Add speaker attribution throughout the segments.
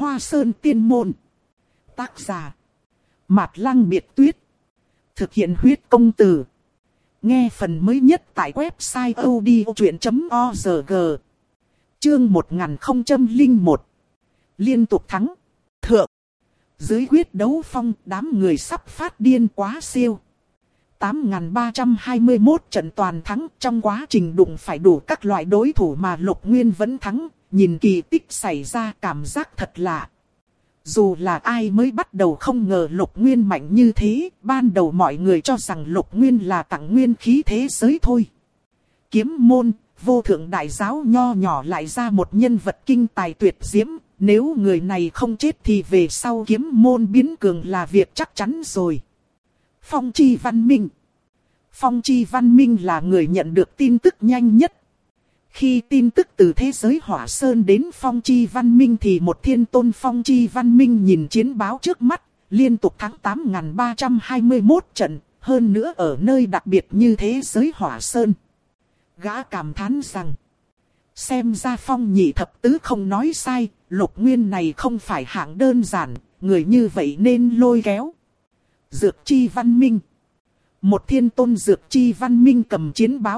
Speaker 1: Hoa Sơn Tiên Môn. Tác giả Mạt Lăng Biệt Tuyết. Thực hiện huyết công từ. Nghe phần mới nhất tại website odchuyện.org. Chương 1001. Liên tục thắng. Thượng. Dưới quyết đấu phong, đám người sắp phát điên quá siêu. 8.321 trận toàn thắng, trong quá trình đụng phải đủ các loại đối thủ mà Lục Nguyên vẫn thắng, nhìn kỳ tích xảy ra cảm giác thật lạ. Dù là ai mới bắt đầu không ngờ Lục Nguyên mạnh như thế, ban đầu mọi người cho rằng Lục Nguyên là tặng nguyên khí thế giới thôi. Kiếm môn, vô thượng đại giáo nho nhỏ lại ra một nhân vật kinh tài tuyệt diễm, nếu người này không chết thì về sau kiếm môn biến cường là việc chắc chắn rồi. Phong Chi Văn Minh. Phong Chi Văn Minh là người nhận được tin tức nhanh nhất. Khi tin tức từ thế giới Hỏa Sơn đến Phong Chi Văn Minh thì một thiên tôn Phong Chi Văn Minh nhìn chiến báo trước mắt, liên tục thắng 8.321 trận, hơn nữa ở nơi đặc biệt như thế giới Hỏa Sơn. Gã cảm thán rằng, xem ra Phong Nhị Thập Tứ không nói sai, Lục Nguyên này không phải hạng đơn giản, người như vậy nên lôi kéo. Dược Chi Văn Minh. Một thiên tôn Dược Chi Văn Minh cầm chiến báo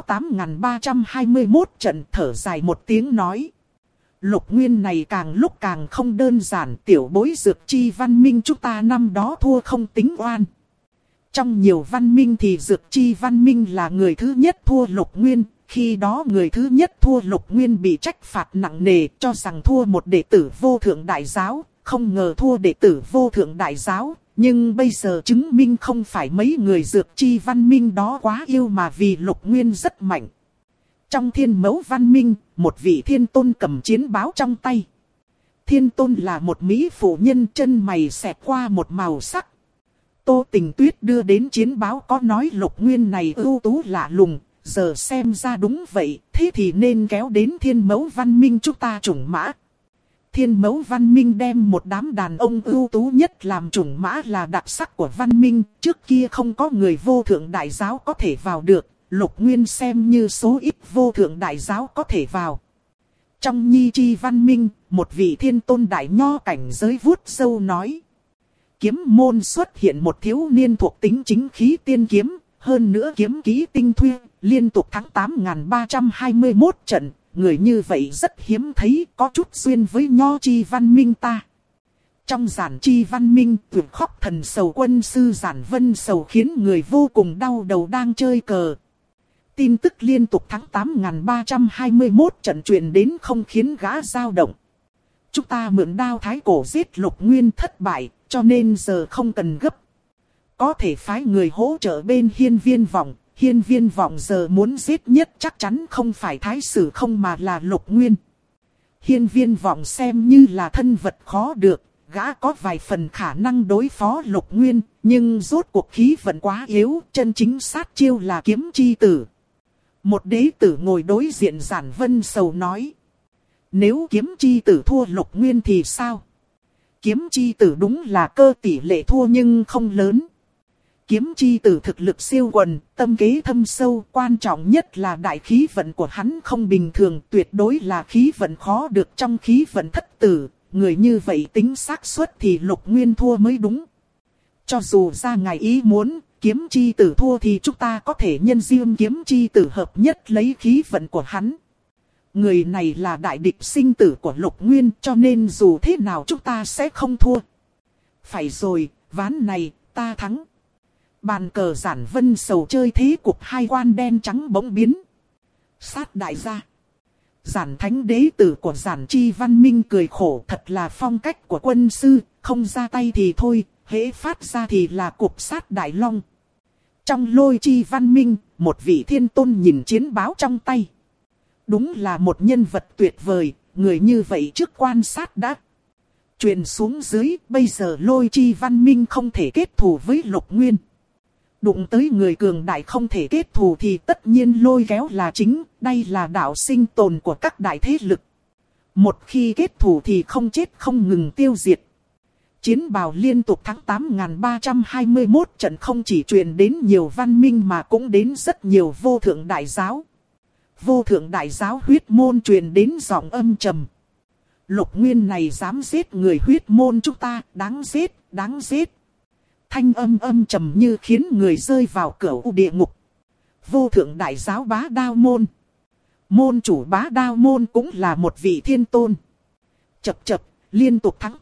Speaker 1: 8.321 trận, thở dài một tiếng nói. Lục Nguyên này càng lúc càng không đơn giản, tiểu bối Dược Chi Văn Minh chúng ta năm đó thua không tính oan. Trong nhiều văn minh thì Dược Chi Văn Minh là người thứ nhất thua Lục Nguyên, khi đó người thứ nhất thua Lục Nguyên bị trách phạt nặng nề, cho rằng thua một đệ tử vô thượng đại giáo, không ngờ thua đệ tử vô thượng đại giáo. Nhưng bây giờ chứng minh không phải mấy người Dược Chi Văn Minh đó quá yêu mà vì Lục Nguyên rất mạnh. Trong Thiên Mẫu Văn Minh, một vị thiên tôn cầm chiến báo trong tay. Thiên tôn là một mỹ phụ nhân, chân mày xẹt qua một màu sắc. Tô Tình Tuyết đưa đến chiến báo có nói Lục Nguyên này ưu tú lạ lùng, giờ xem ra đúng vậy, thế thì nên kéo đến Thiên Mẫu Văn Minh chúng ta chủng mã. Thiên Mẫu Văn Minh đem một đám đàn ông ưu tú nhất làm chủng mã là đặc sắc của văn minh, trước kia không có người vô thượng đại giáo có thể vào được, Lục Nguyên xem như số ít vô thượng đại giáo có thể vào. Trong Nhi Chi Văn Minh, một vị thiên tôn đại nho cảnh giới vuốt sâu nói. Kiếm môn xuất hiện một thiếu niên thuộc tính chính khí tiên kiếm, hơn nữa kiếm kỹ tinh thuy, liên tục thắng 8.321 trận. Người như vậy rất hiếm thấy, có chút duyên với Nho Chi Văn Minh ta. Trong Giản Chi Văn Minh, tuyệt khóc thần sầu quân sư Giản Vân Sầu khiến người vô cùng đau đầu đang chơi cờ. Tin tức liên tục thắng 8.321 trận truyền đến không khiến gã dao động. Chúng ta mượn đao thái cổ giết Lục Nguyên thất bại, cho nên giờ không cần gấp. Có thể phái người hỗ trợ bên Hiên Viên Vọng. Hiên Viên Vọng giờ muốn giết nhất chắc chắn không phải Thái Sử không mà là Lục Nguyên. Hiên Viên Vọng xem như là thân vật khó được, gã có vài phần khả năng đối phó Lục Nguyên, nhưng rốt cuộc khí vận quá yếu, chân chính sát chiêu là Kiếm Chi Tử. Một đế tử ngồi đối diện Giản Vân Sầu nói. Nếu Kiếm Chi Tử thua Lục Nguyên thì sao? Kiếm Chi Tử đúng là cơ tỷ lệ thua nhưng không lớn. Kiếm Chi Tử thực lực siêu quần, tâm kế thâm sâu, quan trọng nhất là đại khí vận của hắn không bình thường, tuyệt đối là khí vận khó được trong khí vận thất tử, người như vậy tính xác suất thì Lục Nguyên thua mới đúng. Cho dù ra ngài ý muốn, Kiếm Chi Tử thua thì chúng ta có thể nhân duyên Kiếm Chi Tử hợp nhất lấy khí vận của hắn. Người này là đại địch sinh tử của Lục Nguyên, cho nên dù thế nào chúng ta sẽ không thua. Phải rồi, ván này, ta thắng. Bàn cờ Giản Vân Sầu chơi thế cục hai quan đen trắng bỗng biến. Sát đại gia. Giản Thánh đế tử của Giản Chi Văn Minh cười khổ, thật là phong cách của quân sư, không ra tay thì thôi, hễ phát ra thì là cục sát đại long. Trong Lôi Chi Văn Minh, một vị thiên tôn nhìn chiến báo trong tay. Đúng là một nhân vật tuyệt vời, người như vậy trước quan sát đã truyền xuống dưới, bây giờ Lôi Chi Văn Minh không thể kết thù với Lục Nguyên. Đụng tới người cường đại không thể kết thù thì tất nhiên lôi kéo là chính, đây là đạo sinh tồn của các đại thế lực. Một khi kết thù thì không chết không ngừng tiêu diệt. Chiến bào liên tục thắng 8.321 trận không chỉ truyền đến nhiều văn minh mà cũng đến rất nhiều vô thượng đại giáo. Vô thượng đại giáo huyết môn truyền đến giọng âm trầm. Lục Nguyên này dám giết người huyết môn chúng ta, đáng giết, đáng giết. Thanh âm âm trầm như khiến người rơi vào cửa địa ngục. Vô thượng đại giáo Bá Đao Môn. Môn chủ Bá Đao Môn cũng là một vị thiên tôn. Chập chập, liên tục thắng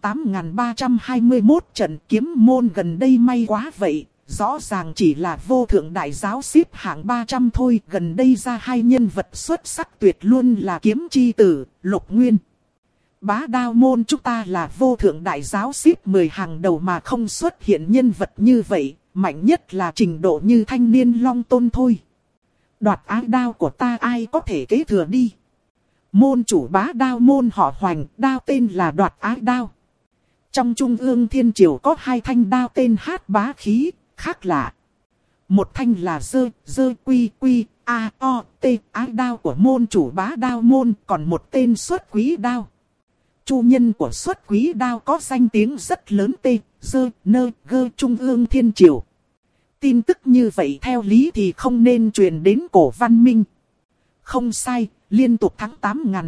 Speaker 1: 8.321 trận, kiếm môn gần đây may quá vậy. Rõ ràng chỉ là vô thượng đại giáo xếp hạng 300 thôi. Gần đây ra hai nhân vật xuất sắc tuyệt luôn là kiếm chi tử, Lục Nguyên. Bá Đao Môn chúng ta là vô thượng đại giáo xếp 10 hàng đầu mà không xuất hiện nhân vật như vậy. Mạnh nhất là trình độ như thanh niên Long Tôn thôi. Đoạt ái đao của ta ai có thể kế thừa đi. Môn chủ Bá Đao Môn họ Hoành, đao tên là Đoạt ái đao. Trong Trung ương Thiên Triều có hai thanh đao tên hát bá khí, khác lạ. Một thanh là dơ quy quy a o t ái đao của môn chủ Bá Đao Môn, còn một tên Xuất Quý đao. Chủ nhân của Xuất Quý đao có danh tiếng rất lớn dơ nơ gơ Trung ương Thiên Triều. Tin tức như vậy theo lý thì không nên truyền đến cổ văn minh. Không sai, liên tục thắng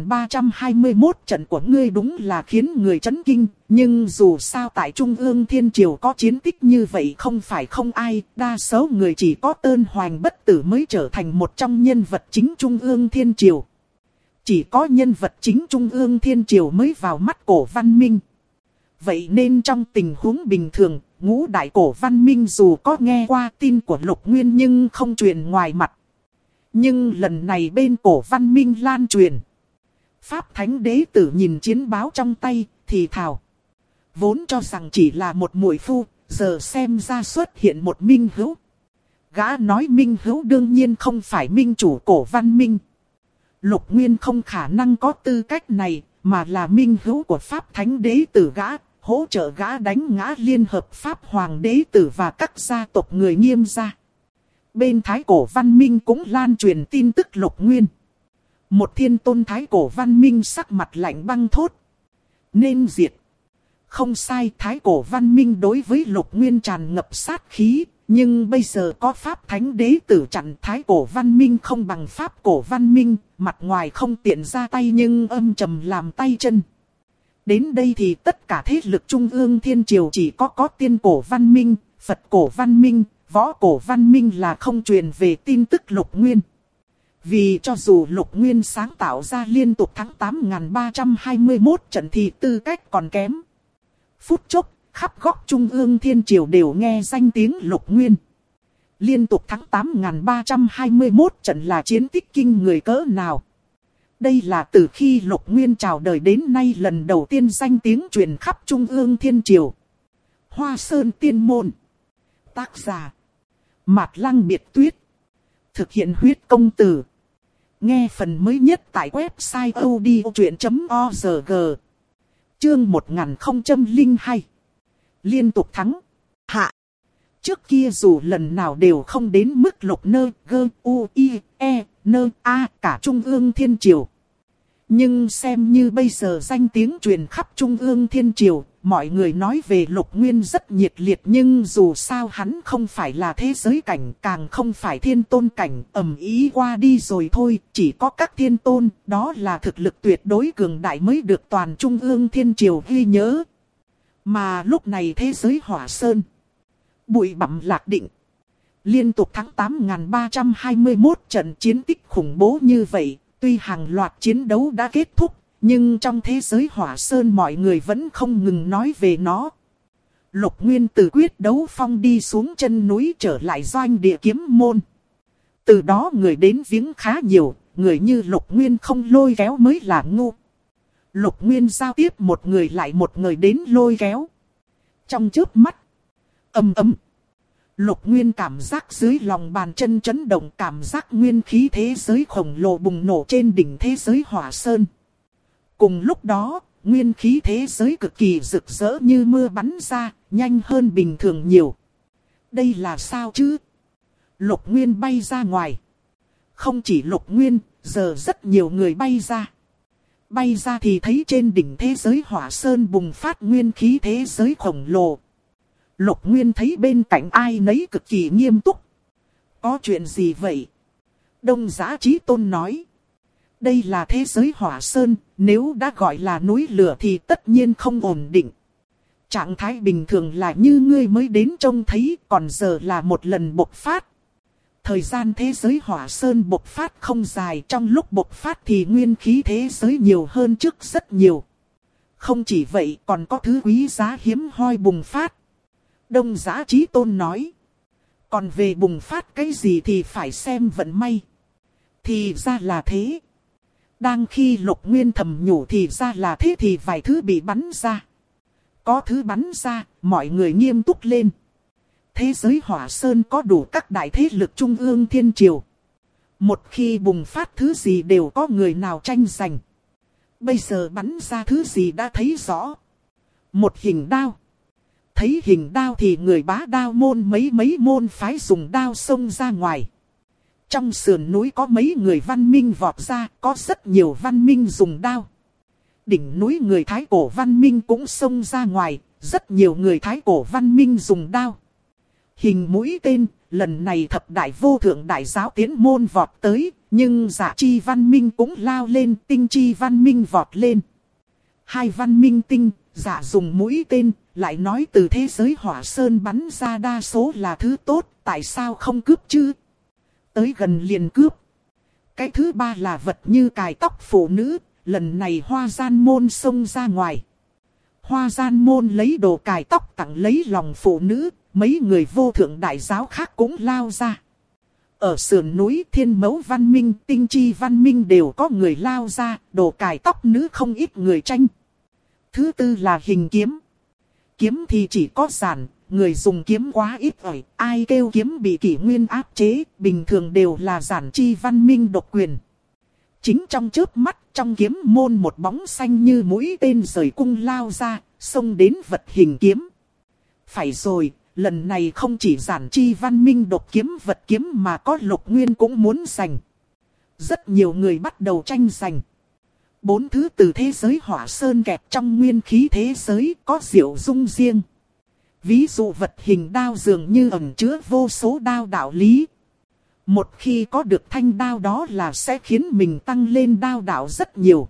Speaker 1: 8.321 trận của ngươi đúng là khiến người chấn kinh. Nhưng dù sao tại Trung ương Thiên Triều có chiến tích như vậy không phải không ai. Đa số người chỉ có Tơn Hoành Bất Tử mới trở thành một trong nhân vật chính Trung ương Thiên Triều. Chỉ có nhân vật chính Trung ương Thiên Triều mới vào mắt cổ văn minh. Vậy nên trong tình huống bình thường, ngũ đại cổ văn minh dù có nghe qua tin của Lục Nguyên nhưng không truyền ngoài mặt. Nhưng lần này bên cổ văn minh lan truyền. Pháp Thánh Đế Tử nhìn chiến báo trong tay, thì thào. Vốn cho rằng chỉ là một muội phu, giờ xem ra xuất hiện một minh hữu. Gã nói minh hữu đương nhiên không phải minh chủ cổ văn minh. Lục Nguyên không khả năng có tư cách này, mà là minh hữu của Pháp Thánh Đế Tử gã. Hỗ trợ gã đánh ngã Liên Hợp Pháp Hoàng Đế Tử và các gia tộc người Nghiêm gia. Bên Thái Cổ Văn Minh cũng lan truyền tin tức Lục Nguyên. Một thiên tôn Thái Cổ Văn Minh sắc mặt lạnh băng thốt. Nên diệt. Không sai, Thái Cổ Văn Minh đối với Lục Nguyên tràn ngập sát khí. Nhưng bây giờ có Pháp Thánh Đế Tử chặn, Thái Cổ Văn Minh không bằng Pháp Cổ Văn Minh. Mặt ngoài không tiện ra tay nhưng âm trầm làm tay chân. Đến đây thì tất cả thế lực Trung ương Thiên Triều chỉ có Tiên Cổ Văn Minh, Phật Cổ Văn Minh, Võ Cổ Văn Minh là không truyền về tin tức Lục Nguyên. Vì cho dù Lục Nguyên sáng tạo ra liên tục thắng 8.321 trận thì tư cách còn kém. Phút chốc, khắp góc Trung ương Thiên Triều đều nghe danh tiếng Lục Nguyên. Liên tục thắng 8.321 trận là chiến tích kinh người cỡ nào. Đây là từ khi Lục Nguyên chào đời đến nay lần đầu tiên danh tiếng truyền khắp Trung ương Thiên Triều. Hoa Sơn Tiên Môn. Tác giả Mạt Lăng Biệt Tuyết. Thực hiện huyết công từ. Nghe phần mới nhất tại website odchuyện.org. Chương 1002. Liên tục thắng. Hạ. Trước kia dù lần nào đều không đến mức Lục nơ gơ u i e nơ a cả Trung ương Thiên Triều. Nhưng xem như bây giờ danh tiếng truyền khắp Trung ương Thiên Triều, mọi người nói về Lục Nguyên rất nhiệt liệt nhưng dù sao hắn không phải là thế giới cảnh, càng không phải thiên tôn cảnh, ầm ý qua đi rồi thôi, chỉ có các thiên tôn, đó là thực lực tuyệt đối cường đại mới được toàn Trung ương Thiên Triều ghi nhớ. Mà lúc này thế giới Hỏa Sơn, bụi bặm lạc định, liên tục thắng 8.321 trận chiến tích khủng bố như vậy. Tuy hàng loạt chiến đấu đã kết thúc, nhưng trong thế giới Hỏa Sơn mọi người vẫn không ngừng nói về nó. Lục Nguyên từ quyết đấu phong đi xuống chân núi trở lại doanh địa kiếm môn. Từ đó người đến viếng khá nhiều, người như Lục Nguyên không lôi kéo mới là ngu. Lục Nguyên giao tiếp một người lại một người đến lôi kéo. Trong chớp mắt, ầm ầm. Lục Nguyên cảm giác dưới lòng bàn chân chấn động, cảm giác nguyên khí thế giới khổng lồ bùng nổ trên đỉnh thế giới Hỏa Sơn. Cùng lúc đó, nguyên khí thế giới cực kỳ rực rỡ như mưa bắn ra, nhanh hơn bình thường nhiều. Đây là sao chứ? Lục Nguyên bay ra ngoài. Không chỉ Lục Nguyên, giờ rất nhiều người bay ra. Bay ra thì thấy trên đỉnh thế giới Hỏa Sơn bùng phát nguyên khí thế giới khổng lồ. Lục Nguyên thấy bên cạnh ai nấy cực kỳ nghiêm túc. Có chuyện gì vậy? Đông Giá Chí Tôn nói. Đây là thế giới hỏa sơn, nếu đã gọi là núi lửa thì tất nhiên không ổn định. Trạng thái bình thường là như ngươi mới đến trông thấy, còn giờ là một lần bộc phát. Thời gian thế giới hỏa sơn bộc phát không dài, trong lúc bộc phát thì nguyên khí thế giới nhiều hơn trước rất nhiều. Không chỉ vậy còn có thứ quý giá hiếm hoi bùng phát. Đông Giã Chí Tôn nói. Còn về bùng phát cái gì thì phải xem vận may. Thì ra là thế. Đang khi Lục Nguyên thầm nhủ thì ra là thế thì vài thứ bị bắn ra. Có thứ bắn ra, mọi người nghiêm túc lên. Thế giới hỏa sơn có đủ các đại thế lực trung ương thiên triều. Một khi bùng phát thứ gì đều có người nào tranh giành. Bây giờ bắn ra thứ gì đã thấy rõ. Một hình đao. Thấy hình đao thì người bá đao môn mấy môn phái dùng đao xông ra ngoài. Trong sườn núi có mấy người văn minh vọt ra, có rất nhiều văn minh dùng đao. Đỉnh núi người Thái cổ văn minh cũng xông ra ngoài, rất nhiều người Thái cổ văn minh dùng đao. Hình mũi tên, lần này thập đại vô thượng đại giáo tiến môn vọt tới, nhưng Dạ Chi văn minh cũng lao lên, Tinh Chi văn minh vọt lên. Hai văn minh tinh, Dạ dùng mũi tên, lại nói từ thế giới hỏa sơn bắn ra đa số là thứ tốt, tại sao không cướp chứ? Tới gần liền cướp. Cái thứ ba là vật như cài tóc phụ nữ, lần này Hoa Gian môn xông ra ngoài. Hoa Gian môn lấy đồ cài tóc tặng lấy lòng phụ nữ, mấy người vô thượng đại giáo khác cũng lao ra. Ở sườn núi Thiên Mẫu văn minh, Tinh Chi văn minh đều có người lao ra, đồ cài tóc nữ không ít người tranh. Thứ tư là hình kiếm. Kiếm thì chỉ có giản, người dùng kiếm quá ít ỏi, ai kêu kiếm bị kỷ nguyên áp chế, bình thường đều là giản chi văn minh độc quyền. Chính trong chớp mắt, trong kiếm môn một bóng xanh như mũi tên rời cung lao ra, xông đến vật hình kiếm. Phải rồi, lần này không chỉ giản chi văn minh độc kiếm vật kiếm mà có Lục Nguyên cũng muốn giành. Rất nhiều người bắt đầu tranh giành. 4 thứ từ thế giới hỏa sơn kẹp trong nguyên khí thế giới có diệu dung riêng. Ví dụ vật hình đao dường như ẩn chứa vô số đao đạo lý. Một khi có được thanh đao đó là sẽ khiến mình tăng lên đao đạo rất nhiều.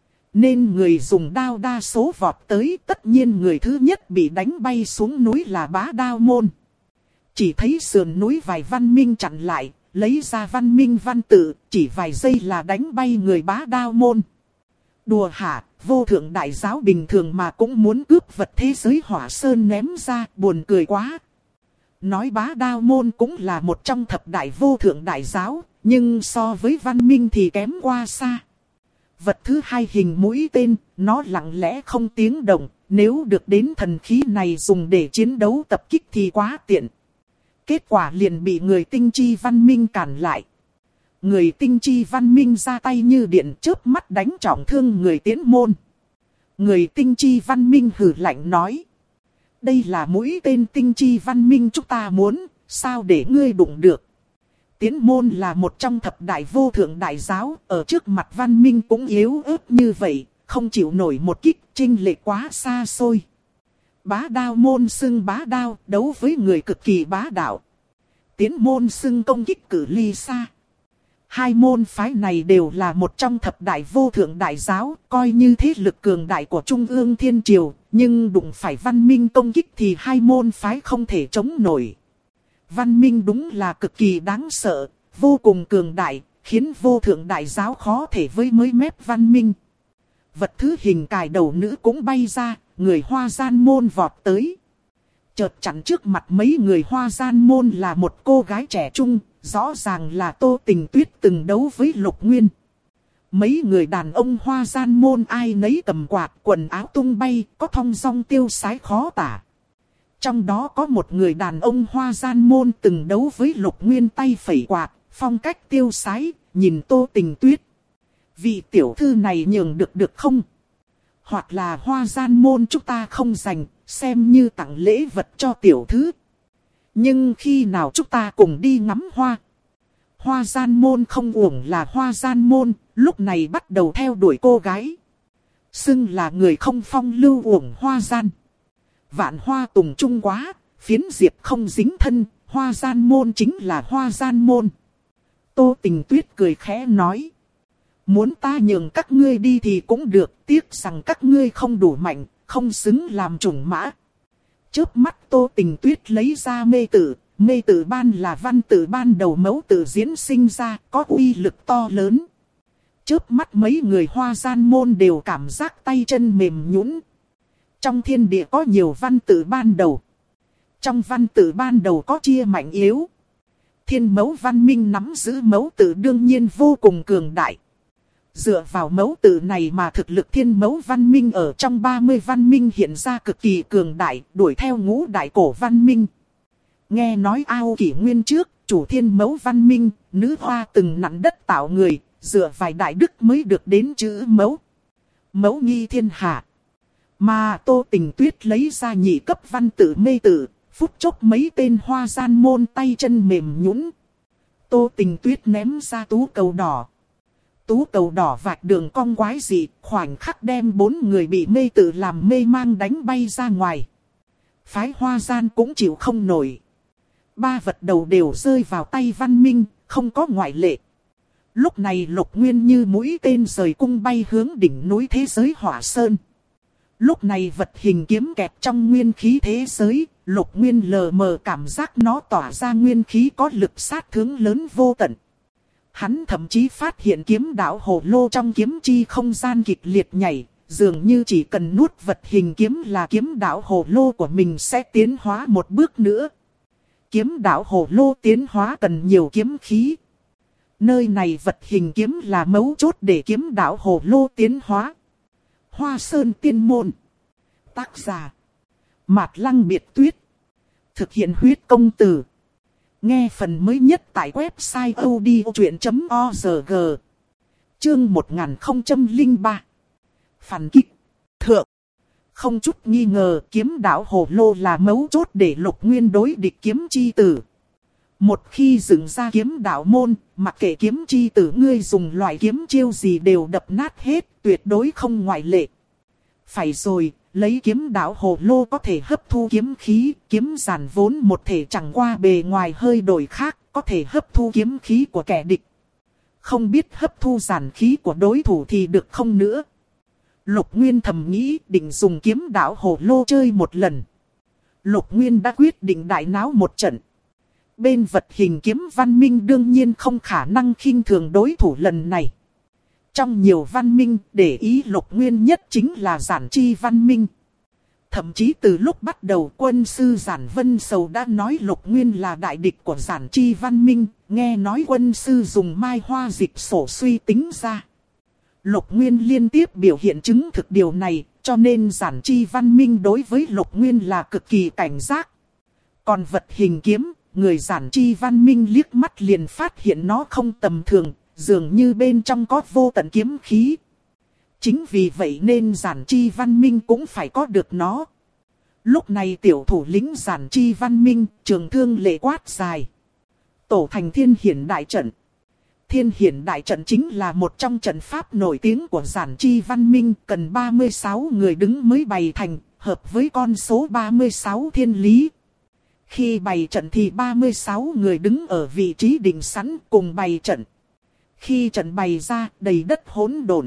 Speaker 1: Nên người dùng đao đa số vọt tới, tất nhiên người thứ nhất bị đánh bay xuống núi là bá đao môn. Chỉ thấy sườn núi vài văn minh chặn lại, lấy ra văn minh văn tự, chỉ vài giây là đánh bay người bá đao môn. Đùa hả, vô thượng đại giáo bình thường mà cũng muốn cướp vật thế giới hỏa sơn ném ra, buồn cười quá. Nói bá đao môn cũng là một trong thập đại vô thượng đại giáo, nhưng so với văn minh thì kém qua xa. Vật thứ hai hình mũi tên, nó lặng lẽ không tiếng động, nếu được đến thần khí này dùng để chiến đấu tập kích thì quá tiện. Kết quả liền bị người Tinh Chi văn minh cản lại. Người Tinh Chi văn minh ra tay như điện chớp mắt đánh trọng thương người Tiễn môn. Người Tinh Chi văn minh hừ lạnh nói. Đây là mũi tên Tinh Chi văn minh chúng ta muốn, sao để ngươi đụng được. Tiễn môn là một trong thập đại vô thượng đại giáo, ở trước mặt văn minh cũng yếu ớt như vậy, không chịu nổi một kích, chênh lệch quá xa xôi. Bá đao môn xưng bá đao, đấu với người cực kỳ bá đạo. Tiễn môn xưng công kích cử ly xa. Hai môn phái này đều là một trong thập đại vô thượng đại giáo, coi như thế lực cường đại của Trung ương Thiên Triều, nhưng đụng phải văn minh công kích thì hai môn phái không thể chống nổi. Văn minh đúng là cực kỳ đáng sợ, vô cùng cường đại, khiến vô thượng đại giáo khó thể với mới mép văn minh. Vật thứ hình cài đầu nữ cũng bay ra, người Hoa Gian môn vọt tới. Chợt chắn trước mặt mấy người Hoa Gian môn là một cô gái trẻ trung, rõ ràng là Tô Tình Tuyết từng đấu với Lục Nguyên. Mấy người đàn ông Hoa Gian môn ai nấy cầm quạt, quần áo tung bay, có thong dong tiêu sái khó tả. Trong đó có một người đàn ông Hoa Gian môn từng đấu với Lục Nguyên tay phẩy quạt, phong cách tiêu sái, nhìn Tô Tình Tuyết. Vị tiểu thư này nhường được không? Hoặc là Hoa Gian môn chúng ta không dành, xem như tặng lễ vật cho tiểu thư. Nhưng khi nào chúng ta cùng đi ngắm hoa? Hoa Gian môn không uổng là Hoa Gian môn, lúc này bắt đầu theo đuổi cô gái. Xưng là người không phong lưu uổng Hoa Gian. Vạn hoa tùng trung quá, phiến diệp không dính thân, Hoa Gian môn chính là Hoa Gian môn. Tô Tình Tuyết cười khẽ nói. Muốn ta nhường các ngươi đi thì cũng được, tiếc rằng các ngươi không đủ mạnh, không xứng làm chủng mã. Chớp mắt Tô Tình Tuyết lấy ra mê tự ban là văn tự ban đầu mẫu tự diễn sinh ra, có uy lực to lớn. Chớp mắt mấy người Hoa Gian môn đều cảm giác tay chân mềm nhũn. Trong thiên địa có nhiều văn tự ban đầu. Trong văn tự ban đầu có chia mạnh yếu. Thiên mẫu văn minh nắm giữ mẫu tự đương nhiên vô cùng cường đại. Dựa vào mẫu tự này mà thực lực thiên mẫu văn minh ở trong 30 văn minh hiện ra cực kỳ cường đại, đuổi theo ngũ đại cổ văn minh. Nghe nói ao kỷ nguyên trước, chủ thiên mẫu văn minh, nữ hoa từng nặn đất tạo người, dựa vài đại đức mới được đến chữ mẫu. Mẫu nghi thiên hạ. Mà Tô Tình Tuyết lấy ra nhị cấp văn tự mê tự, phút chốc mấy tên Hoa Gian môn tay chân mềm nhũn. Tô Tình Tuyết ném ra tú cầu đỏ. Tú cầu đỏ vạch đường cong quái dị, khoảnh khắc đem 4 người bị mê tự làm mê mang đánh bay ra ngoài. Phái Hoa Gian cũng chịu không nổi. 3 vật đầu đều rơi vào tay văn minh, không có ngoại lệ. Lúc này Lục Nguyên như mũi tên rời cung bay hướng đỉnh núi thế giới Hỏa Sơn. Lúc này vật hình kiếm kẹp trong nguyên khí thế giới, Lục Nguyên lờ mờ cảm giác nó tỏa ra nguyên khí có lực sát thương lớn vô tận. Hắn thậm chí phát hiện kiếm đạo hồ lô trong kiếm chi không gian kịch liệt nhảy, dường như chỉ cần nuốt vật hình kiếm là kiếm đạo hồ lô của mình sẽ tiến hóa một bước nữa. Kiếm đạo hồ lô tiến hóa cần nhiều kiếm khí. Nơi này vật hình kiếm là mấu chốt để kiếm đạo hồ lô tiến hóa. Hoa Sơn Tiên Môn. Tác giả Mạt Lăng Biệt Tuyết. Thực hiện huyết công từ. Nghe phần mới nhất tại website odchuyện.org. Chương 1003. Phản kích. Thượng. Không chút nghi ngờ kiếm đạo hồ lô là mấu chốt để Lục Nguyên đối địch kiếm chi tử. Một khi dựng ra kiếm đạo môn, mặc kệ kiếm chi tử ngươi dùng loại kiếm chiêu gì đều đập nát hết, tuyệt đối không ngoại lệ. Phải rồi, lấy kiếm đạo hồ lô có thể hấp thu kiếm khí, kiếm giản vốn một thể chẳng qua bề ngoài hơi đổi khác, có thể hấp thu kiếm khí của kẻ địch. Không biết hấp thu giản khí của đối thủ thì được không nữa. Lục Nguyên thầm nghĩ định dùng kiếm đạo hồ lô chơi một lần. Lục Nguyên đã quyết định đại náo một trận. Bên vật hình kiếm văn minh đương nhiên không khả năng khinh thường đối thủ lần này. Trong nhiều văn minh, để ý Lục Nguyên nhất chính là Giản Chi văn minh. Thậm chí từ lúc bắt đầu quân sư Giản Vân Sầu đã nói Lục Nguyên là đại địch của Giản Chi văn minh, nghe nói quân sư dùng mai hoa dịch sổ suy tính ra. Lục Nguyên liên tiếp biểu hiện chứng thực điều này, cho nên Giản Chi văn minh đối với Lục Nguyên là cực kỳ cảnh giác. Còn vật hình kiếm, người Giản Chi văn minh liếc mắt liền phát hiện nó không tầm thường, dường như bên trong có vô tận kiếm khí. Chính vì vậy nên Giản Chi văn minh cũng phải có được nó. Lúc này tiểu thủ lĩnh Giản Chi văn minh, trường thương lệ quát dài. Tổ thành Thiên Hiển đại trận. Thiên Hiển đại trận chính là một trong trận pháp nổi tiếng của Giản Chi văn minh, cần 36 người đứng mới bày thành, hợp với con số 36 thiên lý. Khi bày trận thì 36 người đứng ở vị trí định sẵn cùng bày trận. Khi trận bày ra, đầy đất hỗn độn.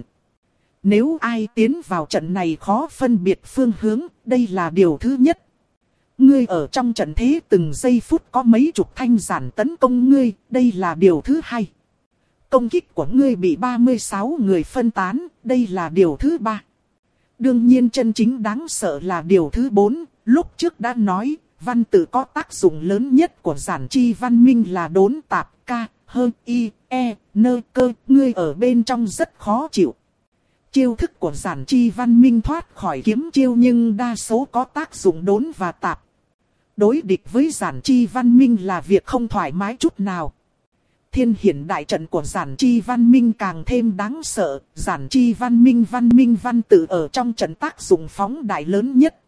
Speaker 1: Nếu ai tiến vào trận này khó phân biệt phương hướng, đây là điều thứ nhất. Ngươi ở trong trận thế từng giây phút có mấy chục thanh giản tấn công ngươi, đây là điều thứ hai. Công kích của ngươi bị 36 người phân tán, đây là điều thứ ba. Đương nhiên chân chính đáng sợ là điều thứ 4, lúc trước đã nói, văn tự có tác dụng lớn nhất của Giản Chi văn minh là đốn tạp ca, hơn y, e, nơ cơ, ngươi ở bên trong rất khó chịu. Chiêu thức của Giản Chi văn minh thoát khỏi kiếm chiêu nhưng đa số có tác dụng đốn và tạp. Đối địch với Giản Chi văn minh là việc không thoải mái chút nào. Thiên Hiển đại trận của Giản Chi văn minh càng thêm đáng sợ, Giản Chi văn minh văn tự ở trong trận tác dụng phóng đại lớn nhất.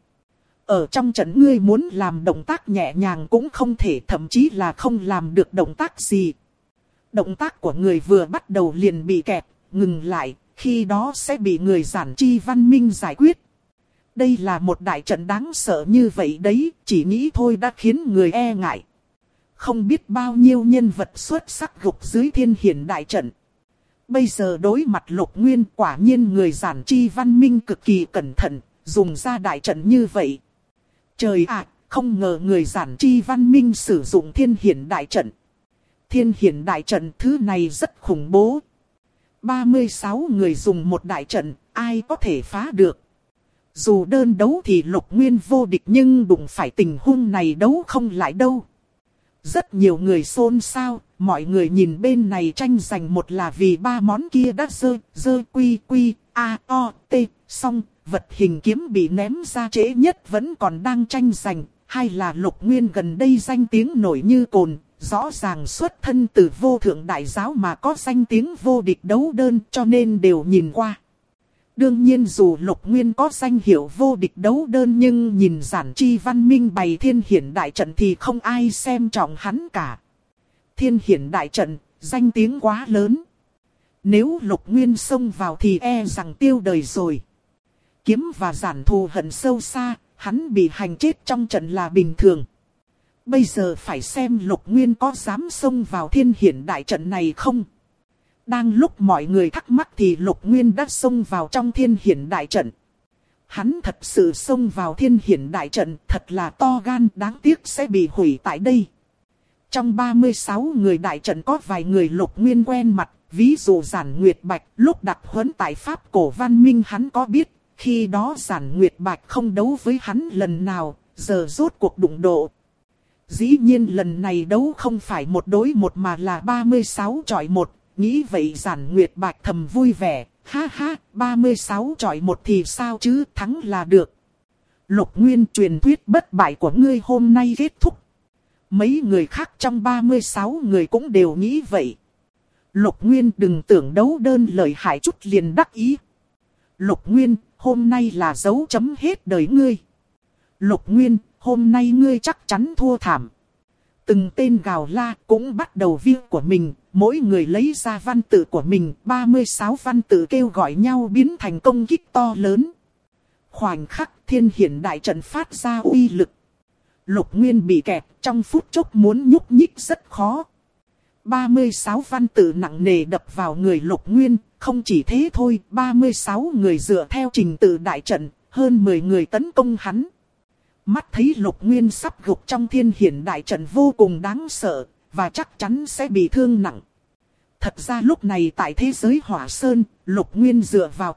Speaker 1: Ở trong trận ngươi muốn làm động tác nhẹ nhàng cũng không thể, thậm chí là không làm được động tác gì. Động tác của người vừa bắt đầu liền bị kẹt, ngừng lại, khi đó sẽ bị người Giản Chi văn minh giải quyết. Đây là một đại trận đáng sợ như vậy đấy, chỉ nghĩ thôi đã khiến người e ngại. Không biết bao nhiêu nhân vật xuất sắc gục dưới Thiên Hiển đại trận. Bây giờ đối mặt Lục Nguyên, quả nhiên người Giản Chi Văn Minh cực kỳ cẩn thận, dùng ra đại trận như vậy. Trời ạ, không ngờ người Giản Chi Văn Minh sử dụng Thiên Hiển đại trận. Thiên Hiển đại trận thứ này rất khủng bố. 36 người dùng một đại trận, ai có thể phá được. Dù đơn đấu thì Lục Nguyên vô địch, nhưng đụng phải tình huống này đấu không lại đâu. Rất nhiều người xôn xao, mọi người nhìn bên này tranh giành, một là vì ba món kia đã dơ quy quy, a o t, xong, vật hình kiếm bị ném ra trễ nhất vẫn còn đang tranh giành. Hai là Lục Nguyên gần đây danh tiếng nổi như cồn, rõ ràng xuất thân từ vô thượng đại giáo mà có danh tiếng vô địch đấu đơn, cho nên đều nhìn qua. Đương nhiên dù Lục Nguyên có danh hiệu vô địch đấu đơn, nhưng nhìn Giản Chi Văn Minh bày Thiên Hiển đại trận thì không ai xem trọng hắn cả. Thiên Hiển đại trận, danh tiếng quá lớn. Nếu Lục Nguyên xông vào thì e rằng tiêu đời rồi. Kiếm và Giản thù hận sâu xa, hắn bị hành chết trong trận là bình thường. Bây giờ phải xem Lục Nguyên có dám xông vào Thiên Hiển đại trận này không. Đang lúc mọi người thắc mắc thì Lục Nguyên đã xông vào trong Thiên Hiển đại trận. Hắn thật sự xông vào Thiên Hiển đại trận, thật là to gan, đáng tiếc sẽ bị hủy tại đây. Trong 36 người đại trận có vài người Lục Nguyên quen mặt, ví dụ Giản Nguyệt Bạch, lúc đặt huấn tại Pháp Cổ Văn Minh hắn có biết, khi đó Giản Nguyệt Bạch không đấu với hắn lần nào, giờ rốt cuộc đụng độ. Dĩ nhiên lần này đấu không phải một đối một mà là 36 chọi một. Nghĩ vậy Giản Nguyệt Bạch thầm vui vẻ, ha ha, 36 chọi một thì sao chứ, thắng là được. Lục Nguyên, truyền thuyết bất bại của ngươi hôm nay kết thúc. Mấy người khác trong 36 người cũng đều nghĩ vậy. Lục Nguyên, đừng tưởng đấu đơn lợi hại chút liền đắc ý. Lục Nguyên, hôm nay là dấu chấm hết đời ngươi. Lục Nguyên, hôm nay ngươi chắc chắn thua thảm. Từng tên gào la cũng bắt đầu viết của mình, mỗi người lấy ra văn tự của mình, 36 văn tự kêu gọi nhau biến thành công kích to lớn. Khoảnh khắc Thiên Hiển đại trận phát ra uy lực. Lục Nguyên bị kẹp, trong phút chốc muốn nhúc nhích rất khó. 36 văn tự nặng nề đập vào người Lục Nguyên, không chỉ thế thôi, 36 người dựa theo trình tự đại trận, hơn 10 người tấn công hắn. Mắt thấy Lục Nguyên sắp gục trong Thiên Hiển đại trận vô cùng đáng sợ, và chắc chắn sẽ bị thương nặng. Thật ra lúc này tại thế giới Hỏa Sơn, Lục Nguyên dựa vào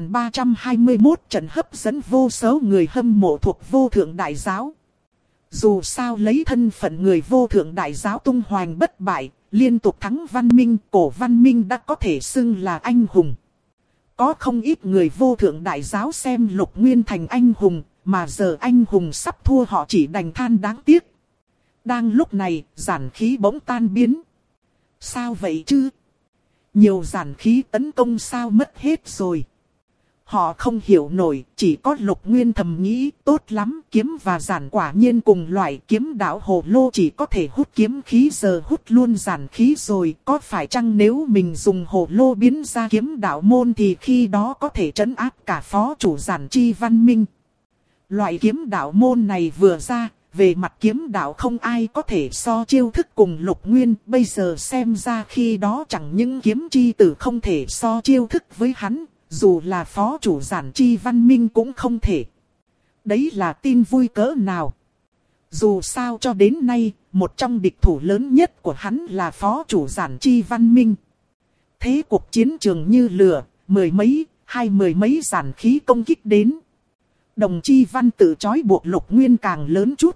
Speaker 1: 8321 trận hấp dẫn vô số người hâm mộ thuộc vô thượng đại giáo. Dù sao lấy thân phận người vô thượng đại giáo tung hoành bất bại, liên tục thắng văn minh, cổ văn minh đã có thể xưng là anh hùng. Có không ít người vô thượng đại giáo xem Lục Nguyên thành anh hùng, mà giờ anh hùng sắp thua họ chỉ đành than đáng tiếc. Đang lúc này, giản khí bỗng tan biến. Sao vậy chứ? Nhiều giản khí tấn công sao mất hết rồi. Họ không hiểu nổi, chỉ có Lục Nguyên thầm nghĩ, tốt lắm, kiếm và giản quả nhiên cùng loại, kiếm đạo hồ lô chỉ có thể hút kiếm khí, giờ hút luôn giản khí rồi, có phải chăng nếu mình dùng hồ lô biến ra kiếm đạo môn thì khi đó có thể trấn áp cả phó chủ Giản Chi Văn Minh. Loại kiếm đạo môn này vừa ra, về mặt kiếm đạo không ai có thể so chiêu thức cùng Lục Nguyên, bây giờ xem ra khi đó chẳng những kiếm chi tử không thể so chiêu thức với hắn, dù là phó chủ Giản Chi Văn Minh cũng không thể. Đấy là tin vui cỡ nào. Dù sao cho đến nay, một trong địch thủ lớn nhất của hắn là phó chủ Giản Chi Văn Minh. Thế cuộc chiến trường như lửa, mười mấy giản khí công kích đến. Đồng chi văn tự trói buộc Lục Nguyên càng lớn chút.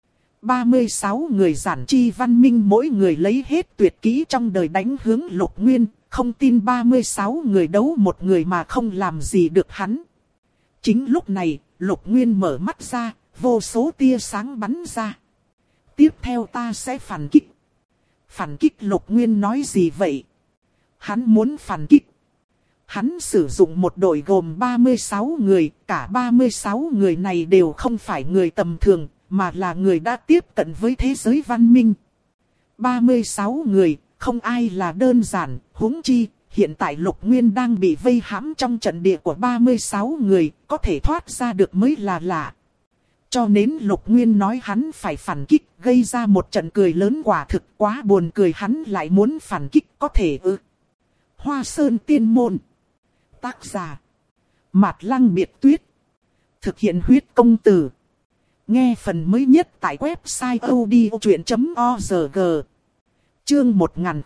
Speaker 1: 36 người Giản Chi Văn Minh mỗi người lấy hết tuyệt kỹ trong đời đánh hướng Lục Nguyên, không tin 36 người đấu một người mà không làm gì được hắn. Chính lúc này, Lục Nguyên mở mắt ra, vô số tia sáng bắn ra. Tiếp theo ta sẽ phản kích. Phản kích Lục Nguyên nói gì vậy? Hắn muốn phản kích. Hắn sử dụng một đội gồm 36 người, cả 36 người này đều không phải người tầm thường, mà là người đã tiếp cận với thế giới văn minh. 36 người, không ai là đơn giản, huống chi, hiện tại Lục Nguyên đang bị vây hãm trong trận địa của 36 người, có thể thoát ra được mới là lạ. Cho nên Lục Nguyên nói hắn phải phản kích, gây ra một trận cười lớn, quả thực quá buồn cười, hắn lại muốn phản kích có thể ư. Hoa Sơn Tiên Môn. Tác giả: Mạt Lăng Biệt Tuyết. Thực hiện huyết công từ. Nghe phần mới nhất tại website odchuyện.org. Chương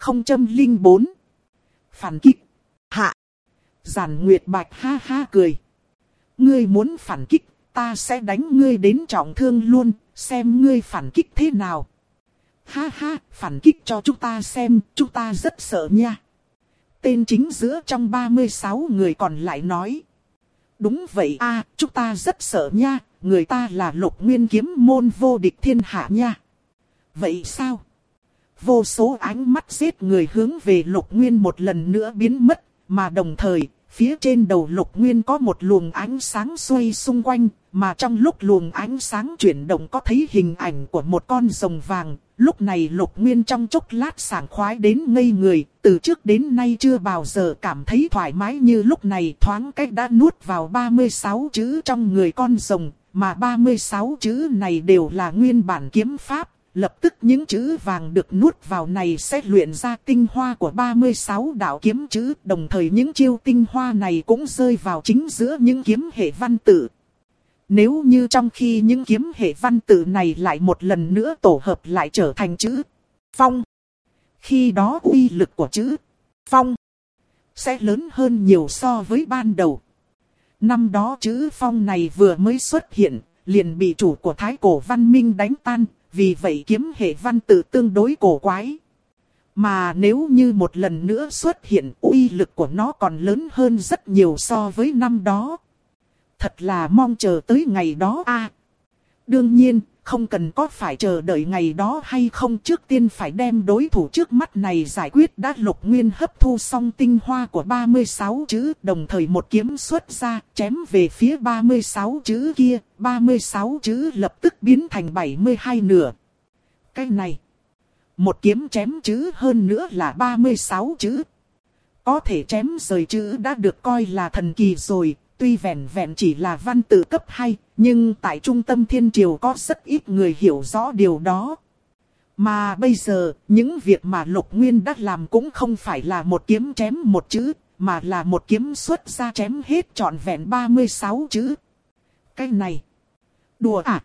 Speaker 1: 1004. Phản kích. Hạ. Giản Nguyệt Bạch ha ha cười. Ngươi muốn phản kích, ta sẽ đánh ngươi đến trọng thương luôn, xem ngươi phản kích thế nào. Ha ha, phản kích cho chúng ta xem, chúng ta rất sợ nha. Tên chính giữa trong 36 người còn lại nói. Đúng vậy a, chúng ta rất sợ nha, người ta là Lục Nguyên kiếm môn vô địch thiên hạ nha. Vậy sao? Vô số ánh mắt giết người hướng về Lục Nguyên một lần nữa biến mất, mà đồng thời, phía trên đầu Lục Nguyên có một luồng ánh sáng xoay xung quanh, mà trong lúc luồng ánh sáng chuyển động có thấy hình ảnh của một con rồng vàng. Lúc này Lục Nguyên trong chốc lát sảng khoái đến ngây người, từ trước đến nay chưa bao giờ cảm thấy thoải mái như lúc này, thoáng cách đã nuốt vào 36 chữ trong người con rồng, mà 36 chữ này đều là nguyên bản kiếm pháp. Lập tức những chữ vàng được nuốt vào này sẽ luyện ra tinh hoa của 36 đạo kiếm chữ, đồng thời những chiêu tinh hoa này cũng rơi vào chính giữa những kiếm hệ văn tự. Nếu như trong khi những kiếm hệ văn tự này lại một lần nữa tổ hợp lại trở thành chữ phong, khi đó uy lực của chữ phong sẽ lớn hơn nhiều so với ban đầu. Năm đó chữ phong này vừa mới xuất hiện, liền bị chủ của Thái Cổ văn minh đánh tan, vì vậy kiếm hệ văn tự tương đối cổ quái. Mà nếu như một lần nữa xuất hiện, uy lực của nó còn lớn hơn rất nhiều so với năm đó. Thật là mong chờ tới ngày đó a. Đương nhiên, không cần có phải chờ đợi ngày đó hay không, trước tiên phải đem đối thủ trước mắt này giải quyết đã. Lục Nguyên hấp thu xong tinh hoa của 36 chữ, đồng thời một kiếm xuất ra, chém về phía 36 chữ kia, 36 chữ lập tức biến thành 72 nửa. Cái này, một kiếm chém chữ hơn nữa là 36 chữ. Có thể chém rời chữ đã được coi là thần kỳ rồi. Tuy vẹn vẹn chỉ là văn tự cấp 2, nhưng tại trung tâm thiên triều có rất ít người hiểu rõ điều đó. Mà bây giờ, những việc mà Lục Nguyên đã làm cũng không phải là một kiếm chém một chữ, mà là một kiếm xuất ra chém hết trọn vẹn 36 chữ. Cái này, đùa à?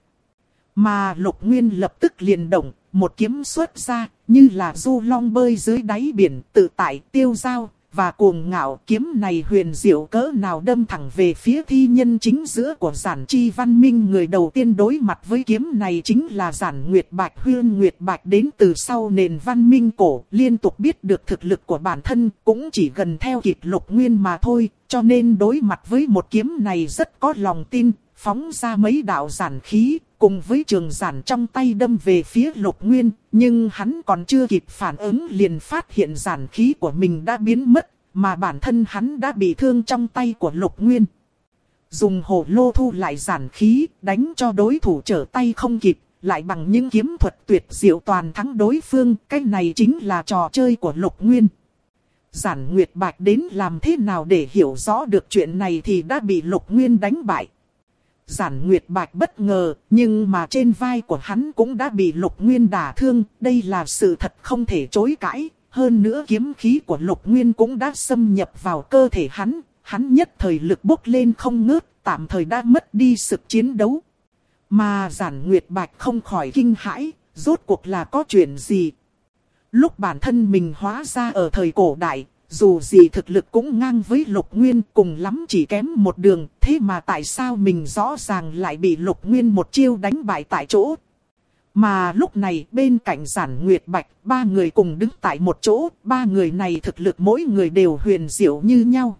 Speaker 1: Mà Lục Nguyên lập tức liền động, một kiếm xuất ra, như là du long bơi dưới đáy biển, tự tại tiêu dao và cuồng ngạo. Kiếm này huyền diệu cỡ nào đâm thẳng về phía thi nhân chính giữa của Giản Chi văn minh. Người đầu tiên đối mặt với kiếm này chính là Giản Nguyệt Bạch. Huyên Nguyệt Bạch đến từ sau nền văn minh cổ, liên tục biết được thực lực của bản thân, cũng chỉ gần theo kịp Lục Nguyên mà thôi, cho nên đối mặt với một kiếm này rất có lòng tin, phóng ra mấy đạo giản khí, cùng với trường giản trong tay đâm về phía Lục Nguyên, nhưng hắn còn chưa kịp phản ứng liền phát hiện giản khí của mình đã biến mất, mà bản thân hắn đã bị thương trong tay của Lục Nguyên. Dùng hổ lô thu lại giản khí, đánh cho đối thủ trở tay không kịp, lại bằng những kiếm thuật tuyệt diệu toàn thắng đối phương, cái này chính là trò chơi của Lục Nguyên. Giản Nguyệt Bạch đến làm thế nào để hiểu rõ được chuyện này thì đã bị Lục Nguyên đánh bại. Giản Nguyệt Bạch bất ngờ, nhưng mà trên vai của hắn cũng đã bị Lục Nguyên đả thương, đây là sự thật không thể chối cãi. Hơn nữa kiếm khí của Lục Nguyên cũng đã xâm nhập vào cơ thể hắn nhất thời lực bốc lên không ngớt, tạm thời đã mất đi sức chiến đấu. Mà Giản Nguyệt Bạch không khỏi kinh hãi, rốt cuộc là có chuyện gì? Lúc bản thân mình hóa ra ở thời cổ đại, dù gì thực lực cũng ngang với Lục Nguyên, cùng lắm chỉ kém một đường, thế mà tại sao mình rõ ràng lại bị Lục Nguyên một chiêu đánh bại tại chỗ? Mà lúc này bên cạnh Giản Nguyệt Bạch, ba người cùng đứng tại một chỗ, ba người này thực lực mỗi người đều huyền diệu như nhau.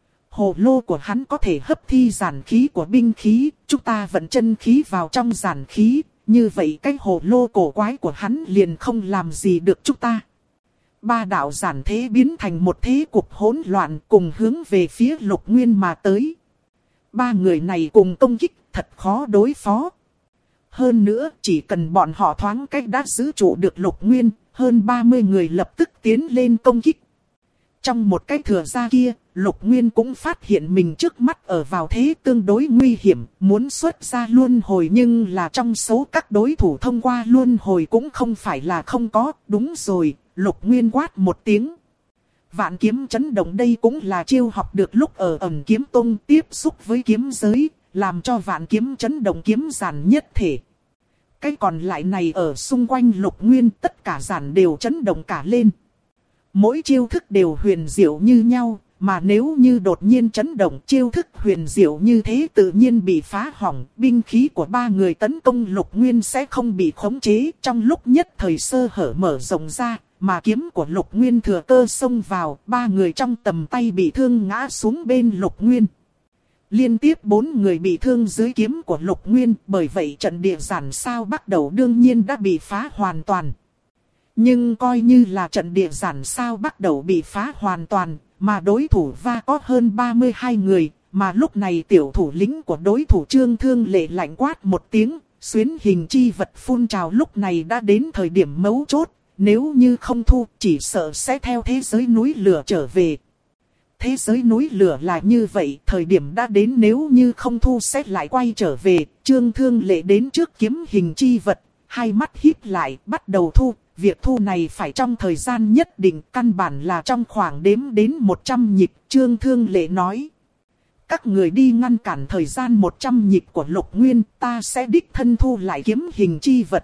Speaker 1: Hồ lô của hắn có thể hấp thi giản khí của binh khí, chúng ta vận chân khí vào trong giản khí, như vậy cái hồ lô cổ quái của hắn liền không làm gì được chúng ta. Ba đạo giản thế biến thành một thế cục hỗn loạn cùng hướng về phía Lục Nguyên mà tới. Ba người này cùng công kích thật khó đối phó. Hơn nữa, chỉ cần bọn họ thoáng cách đã giữ trụ được Lục Nguyên, hơn 30 người lập tức tiến lên công kích. Trong một cái thừa ra kia, Lục Nguyên cũng phát hiện mình trước mắt ở vào thế tương đối nguy hiểm, muốn xuất ra luân hồi, nhưng là trong số các đối thủ thông qua luân hồi cũng không phải là không có. Đúng rồi, Lục Nguyên quát một tiếng. Vạn kiếm chấn động đây cũng là chiêu học được lúc ở ẩn kiếm tông tiếp xúc với kiếm giới, làm cho vạn kiếm chấn động kiếm giản nhất thể. Cái còn lại này ở xung quanh Lục Nguyên tất cả giản đều chấn động cả lên. Mỗi chiêu thức đều huyền diệu như nhau, mà nếu như đột nhiên chấn động chiêu thức huyền diệu như thế tự nhiên bị phá hỏng, binh khí của ba người tấn công Lục Nguyên sẽ không bị khống chế trong lúc nhất thời sơ hở mở rộng ra, mà kiếm của Lục Nguyên thừa cơ xông vào, ba người trong tầm tay bị thương ngã xuống bên Lục Nguyên. Liên tiếp 4 người bị thương dưới kiếm của Lục Nguyên, bởi vậy trận địa giản sao bắt đầu đương nhiên đã bị phá hoàn toàn. Nhưng coi như là trận địa giản sao bắt đầu bị phá hoàn toàn, mà đối thủ va có hơn 32 người, mà lúc này tiểu thủ lĩnh của đối thủ Trương Thương Lệ lạnh quát một tiếng, xuyến hình chi vật phun trào lúc này đã đến thời điểm mấu chốt, nếu như không thu chỉ sợ sẽ theo thế giới núi lửa trở về. Thế giới núi lửa là như vậy, thời điểm đã đến nếu như không thu sẽ lại quay trở về, Trương Thương Lệ đến trước kiếm hình chi vật, hai mắt híp lại bắt đầu thu. Việc thu này phải trong thời gian nhất định, căn bản là trong khoảng đếm đến 100 nhịp, Trương Thương Lệ nói. Các người đi ngăn cản thời gian 100 nhịp của Lục Nguyên, ta sẽ đích thân thu lại kiếm hình chi vật.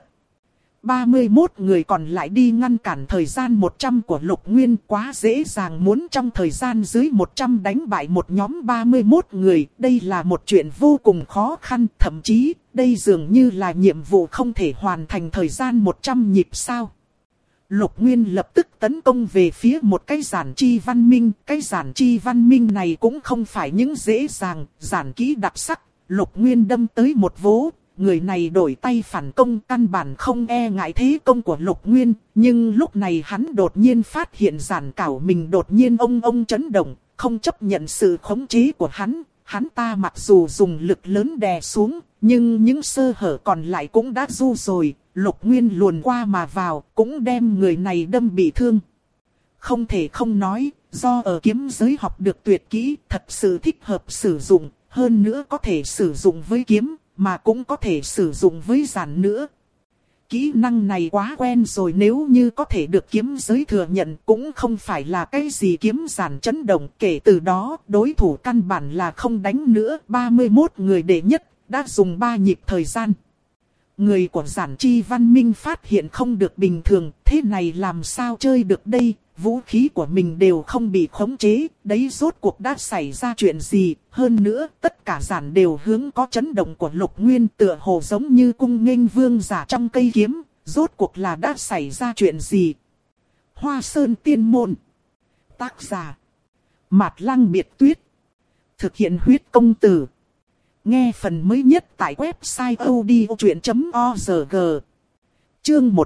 Speaker 1: 31 người còn lại đi ngăn cản thời gian 100 của Lục Nguyên, quá dễ dàng, muốn trong thời gian dưới 100 đánh bại một nhóm 31 người, đây là một chuyện vô cùng khó khăn, thậm chí đây dường như là nhiệm vụ không thể hoàn thành thời gian 100 nhịp sao. Lục Nguyên lập tức tấn công về phía một cái giản chi văn minh. Cái giản chi văn minh này cũng không phải những dễ dàng, giản kỹ đặc sắc. Lục Nguyên đâm tới một vố, người này đổi tay phản công, căn bản không e ngại thế công của Lục Nguyên. Nhưng lúc này hắn đột nhiên phát hiện giản cảo mình đột nhiên ông chấn động, không chấp nhận sự khống chế của hắn. Hắn ta mặc dù dùng lực lớn đè xuống, nhưng những sơ hở còn lại cũng đã du rồi. Lục Nguyên luồn qua mà vào, cũng đem người này đâm bị thương. Không thể không nói, do ở kiếm giới học được tuyệt kỹ, thật sự thích hợp sử dụng, hơn nữa có thể sử dụng với kiếm, mà cũng có thể sử dụng với giản nữa. Kỹ năng này quá quen rồi, nếu như có thể được kiếm giới thừa nhận cũng không phải là cái gì kiếm giản chấn động. Kể từ đó, đối thủ căn bản là không đánh nữa, 31 người đệ nhất, đã dùng 3 nhịp thời gian. Người của giản chi văn minh phát hiện không được bình thường, thế này làm sao chơi được đây, vũ khí của mình đều không bị khống chế, đấy rốt cuộc đã xảy ra chuyện gì, hơn nữa tất cả giản đều hướng có chấn động của Lục Nguyên tựa hồ giống như cung nghênh vương giả trong cây kiếm, rốt cuộc là đã xảy ra chuyện gì. Hoa Sơn Tiên Môn. Tác giả Mạt Lăng Biệt Tuyết. Thực hiện huyết công từ. Nghe phần mới nhất tại website odchuyện.org. Chương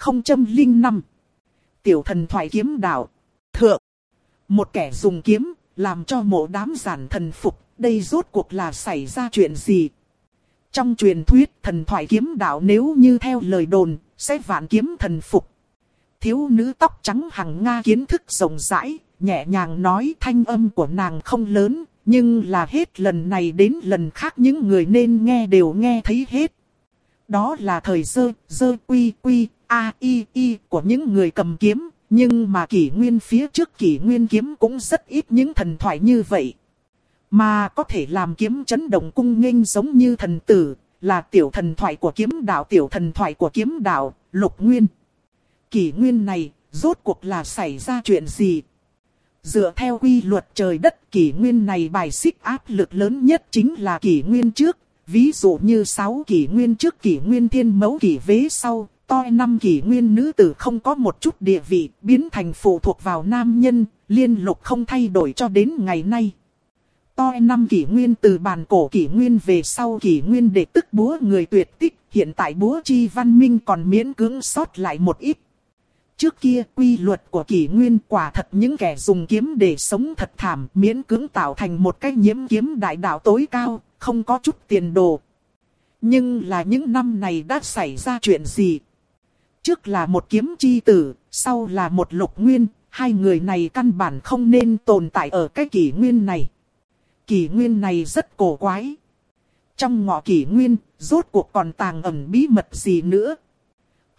Speaker 1: 1005. Tiểu thần thoại kiếm đạo. Thượng. Một kẻ dùng kiếm, làm cho mộ đám giản thần phục, đây rốt cuộc là xảy ra chuyện gì? Trong truyền thuyết thần thoại kiếm đạo nếu như theo lời đồn, sẽ vạn kiếm thần phục. Thiếu nữ tóc trắng hằng Nga kiến thức rộng rãi, nhẹ nhàng nói, thanh âm của nàng không lớn. Nhưng là hết lần này đến lần khác những người nên nghe đều nghe thấy hết. Đó là thời dơ quy a i của những người cầm kiếm. Nhưng mà kỷ nguyên phía trước kỷ nguyên kiếm cũng rất ít những thần thoại như vậy. Mà có thể làm kiếm chấn động cung nghênh giống như thần tử, là tiểu thần thoại của kiếm đạo. Tiểu thần thoại của kiếm đạo, Lục Nguyên. Kỷ nguyên này, rốt cuộc là xảy ra chuyện gì? Dựa theo quy luật trời đất, kỷ nguyên này bài xích áp lực lớn nhất chính là kỷ nguyên trước. Ví dụ như 6 kỷ nguyên trước kỷ nguyên thiên mẫu kỷ vế sau, toi 5 kỷ nguyên nữ tử không có một chút địa vị, biến thành phụ thuộc vào nam nhân, liên lục không thay đổi cho đến ngày nay. Toi 5 kỷ nguyên từ bàn cổ kỷ nguyên về sau kỷ nguyên để tức búa người tuyệt tích, hiện tại búa chi văn minh còn miễn cưỡng sót lại một ít. Trước kia quy luật của kỷ nguyên quả thật những kẻ dùng kiếm để sống thật thảm, miễn cưỡng tạo thành một cái nhiễm kiếm đại đạo tối cao, không có chút tiền đồ. Nhưng là những năm này đã xảy ra chuyện gì? Trước là một kiếm chi tử, sau là một Lục Nguyên, hai người này căn bản không nên tồn tại ở cái kỷ nguyên này. Kỷ nguyên này rất cổ quái. Trong ngõ kỷ nguyên, rốt cuộc còn tàng ẩn bí mật gì nữa?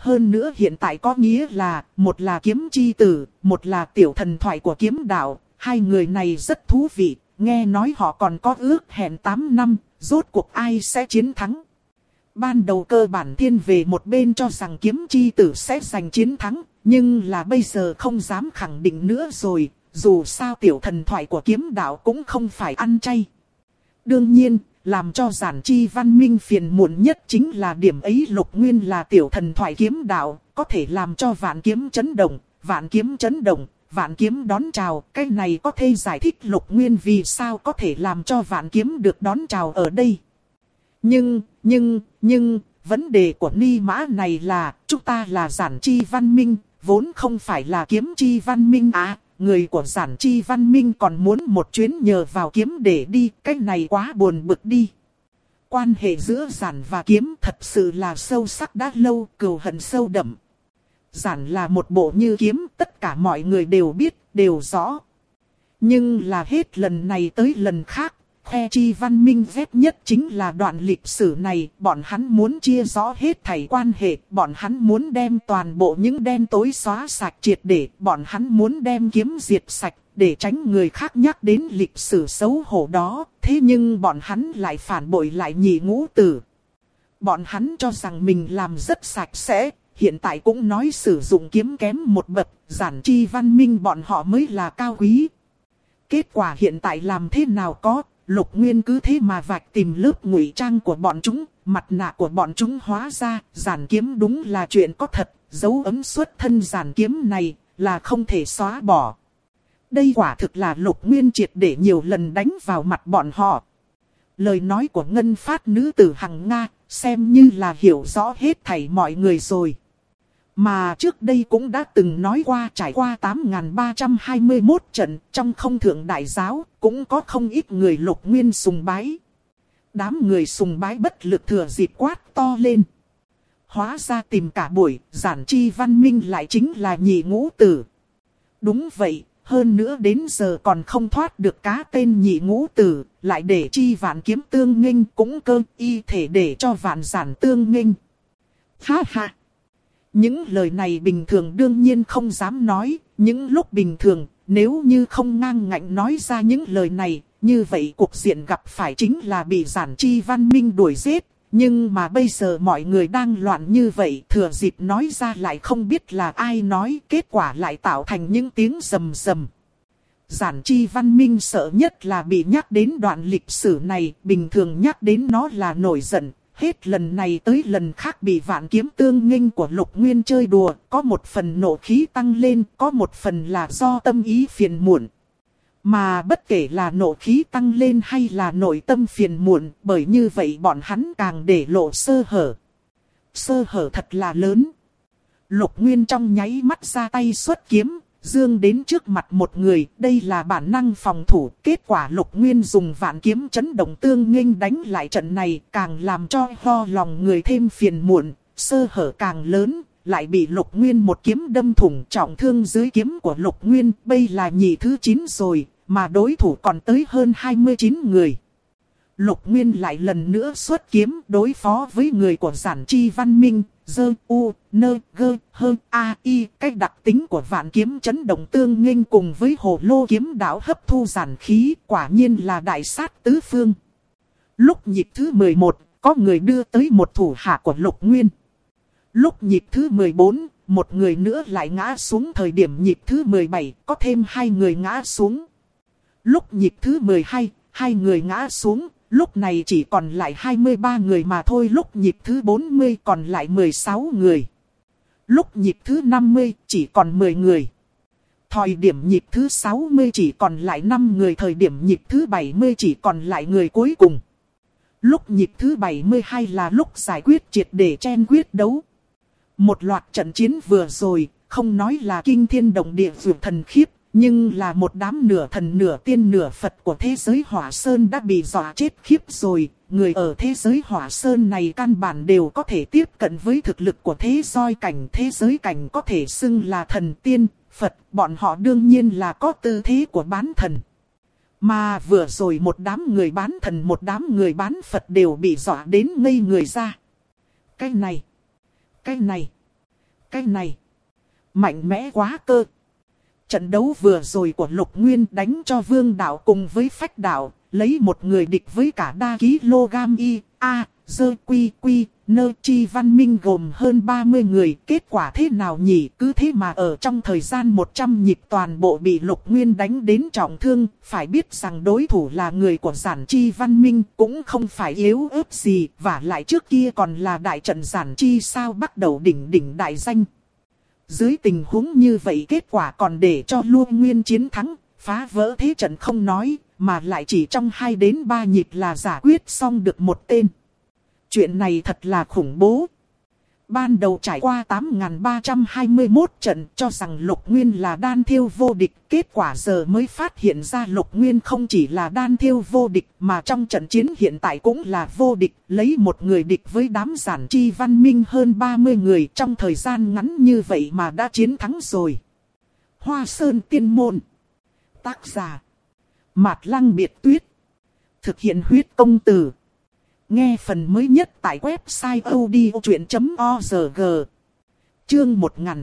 Speaker 1: Hơn nữa hiện tại có nghĩa là, một là kiếm chi tử, một là tiểu thần thoại của kiếm đạo. Hai người này rất thú vị, nghe nói họ còn có ước hẹn 8 năm, rốt cuộc ai sẽ chiến thắng. Ban đầu cơ bản thiên về một bên cho rằng kiếm chi tử sẽ giành chiến thắng, nhưng là bây giờ không dám khẳng định nữa rồi, dù sao tiểu thần thoại của kiếm đạo cũng không phải ăn chay. Đương nhiên, làm cho Giản Chi Văn Minh phiền muộn nhất chính là điểm ấy Lục Nguyên là tiểu thần thoại kiếm đạo, có thể làm cho vạn kiếm chấn động, vạn kiếm chấn động, vạn kiếm đón chào. Cái này có thể giải thích Lục Nguyên vì sao có thể làm cho vạn kiếm được đón chào ở đây. Nhưng, vấn đề của Ni Mã này là, chúng ta là Giản Chi Văn Minh, vốn không phải là kiếm chi văn minh à. Người của Giản Chi Văn Minh còn muốn một chuyến nhờ vào kiếm để đi, cái này quá buồn bực đi. Quan hệ giữa Giản và kiếm thật sự là sâu sắc đã lâu, cừu hận sâu đậm. Giản là một bộ như kiếm, tất cả mọi người đều biết, đều rõ. Nhưng là hết lần này tới lần khác, Khe Chi Văn Minh ghét nhất chính là đoạn lịch sử này. Bọn hắn muốn chia rõ hết thảy quan hệ, bọn hắn muốn đem toàn bộ những đen tối xóa sạch triệt để, bọn hắn muốn đem kiếm diệt sạch, để tránh người khác nhắc đến lịch sử xấu hổ đó. Thế nhưng bọn hắn lại phản bội lại Nhị Ngũ Tử. Bọn hắn cho rằng mình làm rất sạch sẽ, hiện tại cũng nói sử dụng kiếm kém một bậc, Giản Chi Văn Minh bọn họ mới là cao quý. Kết quả hiện tại làm thế nào có, Lục Nguyên cứ thế mà vạch tìm lớp ngụy trang của bọn chúng, mặt nạ của bọn chúng hóa ra, Giản kiếm đúng là chuyện có thật, dấu ấn xuất thân Giản kiếm này là không thể xóa bỏ. Đây quả thực là Lục Nguyên triệt để nhiều lần đánh vào mặt bọn họ. Lời nói của Ngân Phát nữ tử Hằng Nga, xem như là hiểu rõ hết thảy mọi người rồi. Mà trước đây cũng đã từng nói qua trải qua 8.321 trận trong không thượng đại giáo, cũng có không ít người Lục Nguyên sùng bái. Đám người sùng bái bất lực thừa dịp quát to lên. Hóa ra tìm cả buổi, Giản Chi Văn Minh lại chính là Nhị Ngũ Tử. Đúng vậy, hơn nữa đến giờ còn không thoát được cá tên Nhị Ngũ Tử, lại để chi vạn kiếm tương nghênh cũng cơ y thể để cho vạn giản tương nghênh. Ha ha! Những lời này bình thường đương nhiên không dám nói, những lúc bình thường, nếu như không ngang ngạnh nói ra những lời này, như vậy cuộc diện gặp phải chính là bị Giản Chi Văn Minh đuổi giết. Nhưng mà bây giờ mọi người đang loạn như vậy, thừa dịp nói ra lại không biết là ai nói, kết quả lại tạo thành những tiếng rầm rầm. Giản Chi Văn Minh sợ nhất là bị nhắc đến đoạn lịch sử này, bình thường nhắc đến nó là nổi giận. Hết lần này tới lần khác bị vạn kiếm tương nghênh của Lục Nguyên chơi đùa, có một phần nộ khí tăng lên, có một phần là do tâm ý phiền muộn. Mà bất kể là nộ khí tăng lên hay là nội tâm phiền muộn, bởi như vậy bọn hắn càng để lộ sơ hở. Sơ hở thật là lớn. Lục Nguyên trong nháy mắt ra tay xuất kiếm, dương đến trước mặt một người, đây là bản năng phòng thủ. Kết quả Lục Nguyên dùng vạn kiếm chấn động tương nghênh đánh lại trận này, càng làm cho ho lòng người thêm phiền muộn, sơ hở càng lớn, lại bị Lục Nguyên một kiếm đâm thủng trọng thương dưới kiếm của Lục Nguyên. Bây là nhị thứ 9 rồi, mà đối thủ còn tới hơn 29 người. Lục Nguyên lại lần nữa xuất kiếm đối phó với người của Giản Chi Văn Minh. Dơ u, nơ, gơ, hơ, a, y. Cách đặc tính của vạn kiếm chấn động tương nghênh cùng với hồ lô kiếm đạo hấp thu giản khí, quả nhiên là đại sát tứ phương. Lúc nhịp thứ 11, có người đưa tới một thủ hạ của Lục Nguyên. Lúc nhịp thứ 14, một người nữa lại ngã xuống. Thời điểm nhịp thứ 17, có thêm 2 người ngã xuống. Lúc nhịp thứ 12, 2 người ngã xuống. Lúc này chỉ còn lại 23 người mà thôi. Lúc nhịp thứ 40 còn lại 16 người. Lúc nhịp thứ 50 chỉ còn 10 người. Thời điểm nhịp thứ 60 chỉ còn lại 5 người. Thời điểm nhịp thứ 70 chỉ còn lại người cuối cùng. Lúc nhịp thứ 72 là lúc giải quyết triệt để chen quyết đấu. Một loạt trận chiến vừa rồi, không nói là kinh thiên động địa vượt thần khiếp. Nhưng là một đám nửa thần nửa tiên nửa Phật của thế giới Hỏa Sơn đã bị dọa chết khiếp rồi. Người ở thế giới Hỏa Sơn này căn bản đều có thể tiếp cận với thực lực của thế soi cảnh. Thế giới cảnh có thể xưng là thần tiên, Phật, bọn họ đương nhiên là có tư thế của bán thần. Mà vừa rồi một đám người bán thần một đám người bán Phật đều bị dọa đến ngây người ra. Cái này, Cái này, mạnh mẽ quá cơ. Trận đấu vừa rồi của Lục Nguyên đánh cho Vương Đạo cùng với Phách Đạo, lấy một người địch với cả đa kg y, a, dơ quy quy, nơ chi văn minh gồm hơn 30 người. Kết quả thế nào nhỉ? Cứ thế mà ở trong thời gian 100 nhịp toàn bộ bị Lục Nguyên đánh đến trọng thương. Phải biết rằng đối thủ là người của Giản Chi văn minh, cũng không phải yếu ớt gì. Và lại trước kia còn là đại trận Giản Chi sao bắt đầu đỉnh đại danh. Dưới tình huống như vậy kết quả còn để cho Luân Nguyên chiến thắng, phá vỡ thế trận không nói, mà lại chỉ trong 2 đến 3 nhịp là giải quyết xong được một tên. Chuyện này thật là khủng bố. Ban đầu trải qua 8.321 trận cho rằng Lục Nguyên là đan thiêu vô địch. Kết quả giờ mới phát hiện ra Lục Nguyên không chỉ là đan thiêu vô địch mà trong trận chiến hiện tại cũng là vô địch. Lấy một người địch với đám Giản Chi văn minh hơn 30 người trong thời gian ngắn như vậy mà đã chiến thắng rồi. Hoa Sơn Tiên Môn. Tác giả Mạt Lăng Biệt Tuyết. Thực hiện huyết công từ. Nghe phần mới nhất tại website odchuyện.org. Chương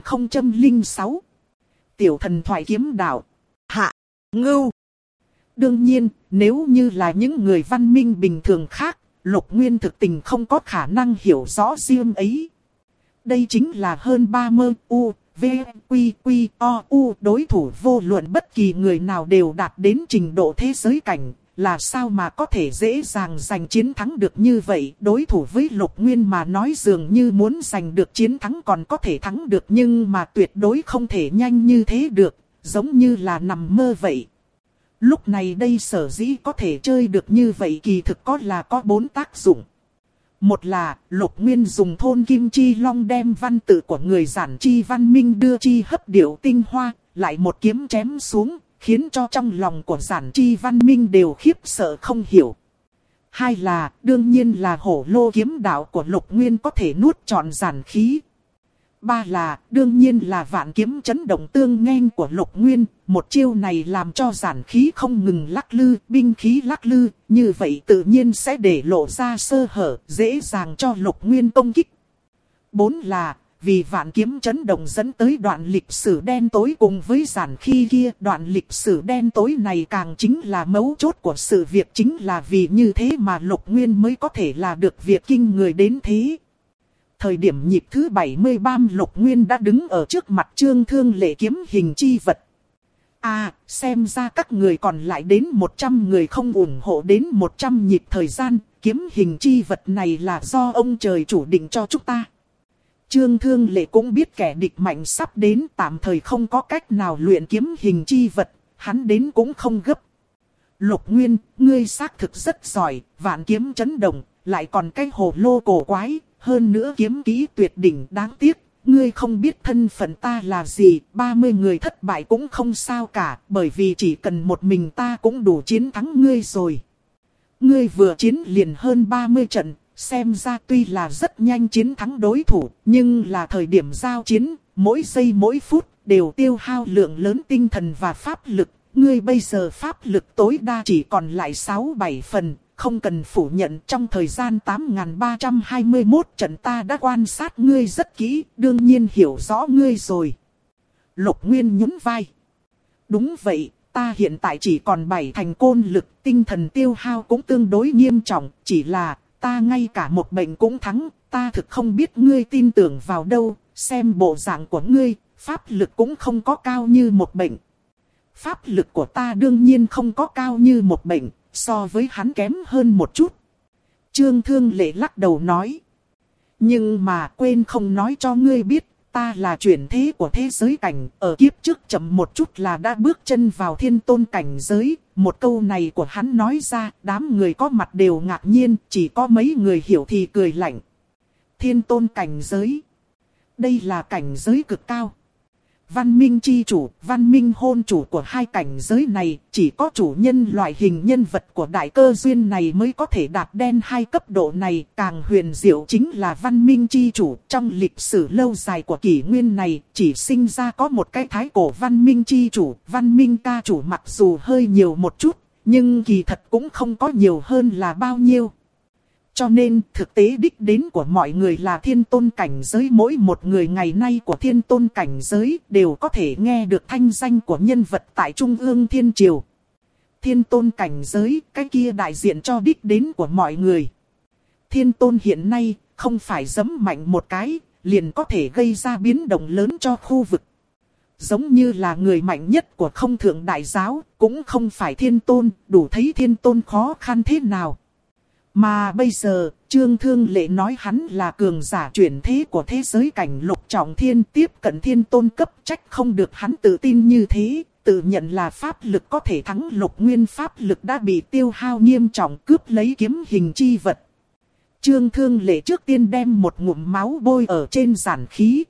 Speaker 1: 1006. Tiểu thần thoại kiếm đạo. Hạ, ngưu. Đương nhiên, nếu như là những người văn minh bình thường khác, Lục Nguyên thực tình không có khả năng hiểu rõ riêng ấy. Đây chính là hơn 30 U, V, Quy, Quy, O, U. Đối thủ vô luận bất kỳ người nào đều đạt đến trình độ thế giới cảnh. Là sao mà có thể dễ dàng giành chiến thắng được như vậy? Đối thủ với Lục Nguyên mà nói dường như muốn giành được chiến thắng còn có thể thắng được, nhưng mà tuyệt đối không thể nhanh như thế được, giống như là nằm mơ vậy. Lúc này đây sở dĩ có thể chơi được như vậy kỳ thực có 4 tác dụng. Một là Lục Nguyên dùng thôn Kim Chi Long đem văn tự của người Giản Chi văn minh đưa chi hấp điệu tinh hoa, lại một kiếm chém xuống. Khiến cho trong lòng của Giản Chi văn minh đều khiếp sợ không hiểu. Hai là, đương nhiên là hổ lô kiếm đạo của Lục Nguyên có thể nuốt trọn giản khí. Ba là, đương nhiên là vạn kiếm chấn động tương nghênh của Lục Nguyên. Một chiêu này làm cho giản khí không ngừng lắc lư, binh khí lắc lư. Như vậy tự nhiên sẽ để lộ ra sơ hở, dễ dàng cho Lục Nguyên công kích. Bốn là, vì vạn kiếm chấn động dẫn tới đoạn lịch sử đen tối cùng với giản khí kia. Đoạn lịch sử đen tối này càng chính là mấu chốt của sự việc, chính là vì như thế mà Lục Nguyên mới có thể là được việc kinh người đến thế. Thời điểm nhịp thứ 73 Lục Nguyên đã đứng ở trước mặt Trương Thương Lệ kiếm hình chi vật. Xem ra các người còn lại đến 100 người không ủng hộ đến 100 nhịp thời gian. Kiếm hình chi vật này là do ông trời chủ định cho chúng ta. Trương Thương Lệ cũng biết kẻ địch mạnh sắp đến, tạm thời không có cách nào luyện kiếm hình chi vật, hắn đến cũng không gấp. Lục Nguyên, ngươi xác thực rất giỏi, vạn kiếm chấn động, lại còn cái hồ lô cổ quái, hơn nữa kiếm kỹ tuyệt đỉnh. Đáng tiếc, ngươi không biết thân phận ta là gì, 30 người thất bại cũng không sao cả, bởi vì chỉ cần một mình ta cũng đủ chiến thắng ngươi rồi. Ngươi vừa chiến liền hơn 30 trận. Xem ra tuy là rất nhanh chiến thắng đối thủ, nhưng là thời điểm giao chiến, mỗi giây mỗi phút đều tiêu hao lượng lớn tinh thần và pháp lực. Ngươi bây giờ pháp lực tối đa chỉ còn lại 6-7 phần, không cần phủ nhận trong thời gian 8.321 trận ta đã quan sát ngươi rất kỹ, đương nhiên hiểu rõ ngươi rồi. Lục Nguyên nhún vai. Đúng vậy, ta hiện tại chỉ còn 7 thành côn lực, tinh thần tiêu hao cũng tương đối nghiêm trọng, chỉ là... ta ngay cả một bệnh cũng thắng, ta thực không biết ngươi tin tưởng vào đâu, xem bộ dạng của ngươi, pháp lực cũng không có cao như một bệnh. Pháp lực của ta đương nhiên không có cao như một bệnh, so với hắn kém hơn một chút. Trương Thương Lệ lắc đầu nói. Nhưng mà quên không nói cho ngươi biết, ta là chuyển thế của thế giới cảnh, ở kiếp trước chậm một chút là đã bước chân vào thiên tôn cảnh giới. Một câu này của hắn nói ra, đám người có mặt đều ngạc nhiên, chỉ có mấy người hiểu thì cười lạnh. Thiên tôn cảnh giới. Đây là cảnh giới cực cao. Văn minh chi chủ, văn minh hôn chủ của hai cảnh giới này, chỉ có chủ nhân loại hình nhân vật của đại cơ duyên này mới có thể đạt đen hai cấp độ này. Càng huyền diệu chính là văn minh chi chủ, trong lịch sử lâu dài của kỷ nguyên này, chỉ sinh ra có một cái thái cổ văn minh chi chủ, văn minh ca chủ mặc dù hơi nhiều một chút, nhưng kỳ thật cũng không có nhiều hơn là bao nhiêu. Cho nên thực tế đích đến của mọi người là thiên tôn cảnh giới. Mỗi một người ngày nay của thiên tôn cảnh giới đều có thể nghe được thanh danh của nhân vật tại Trung ương Thiên Triều. Thiên tôn cảnh giới, cái kia đại diện cho đích đến của mọi người. Thiên tôn hiện nay không phải giẫm mạnh một cái, liền có thể gây ra biến động lớn cho khu vực. Giống như là người mạnh nhất của không thượng đại giáo, cũng không phải thiên tôn, đủ thấy thiên tôn khó khăn thế nào. Mà bây giờ, Trương Thương Lệ nói hắn là cường giả chuyển thế của thế giới cảnh lục trọng thiên, tiếp cận thiên tôn cấp, trách không được hắn tự tin như thế, tự nhận là pháp lực có thể thắng lục nguyên, pháp lực đã bị tiêu hao nghiêm trọng, cướp lấy kiếm hình chi vật. Trương Thương Lệ trước tiên đem một ngụm máu bôi ở trên giản khí.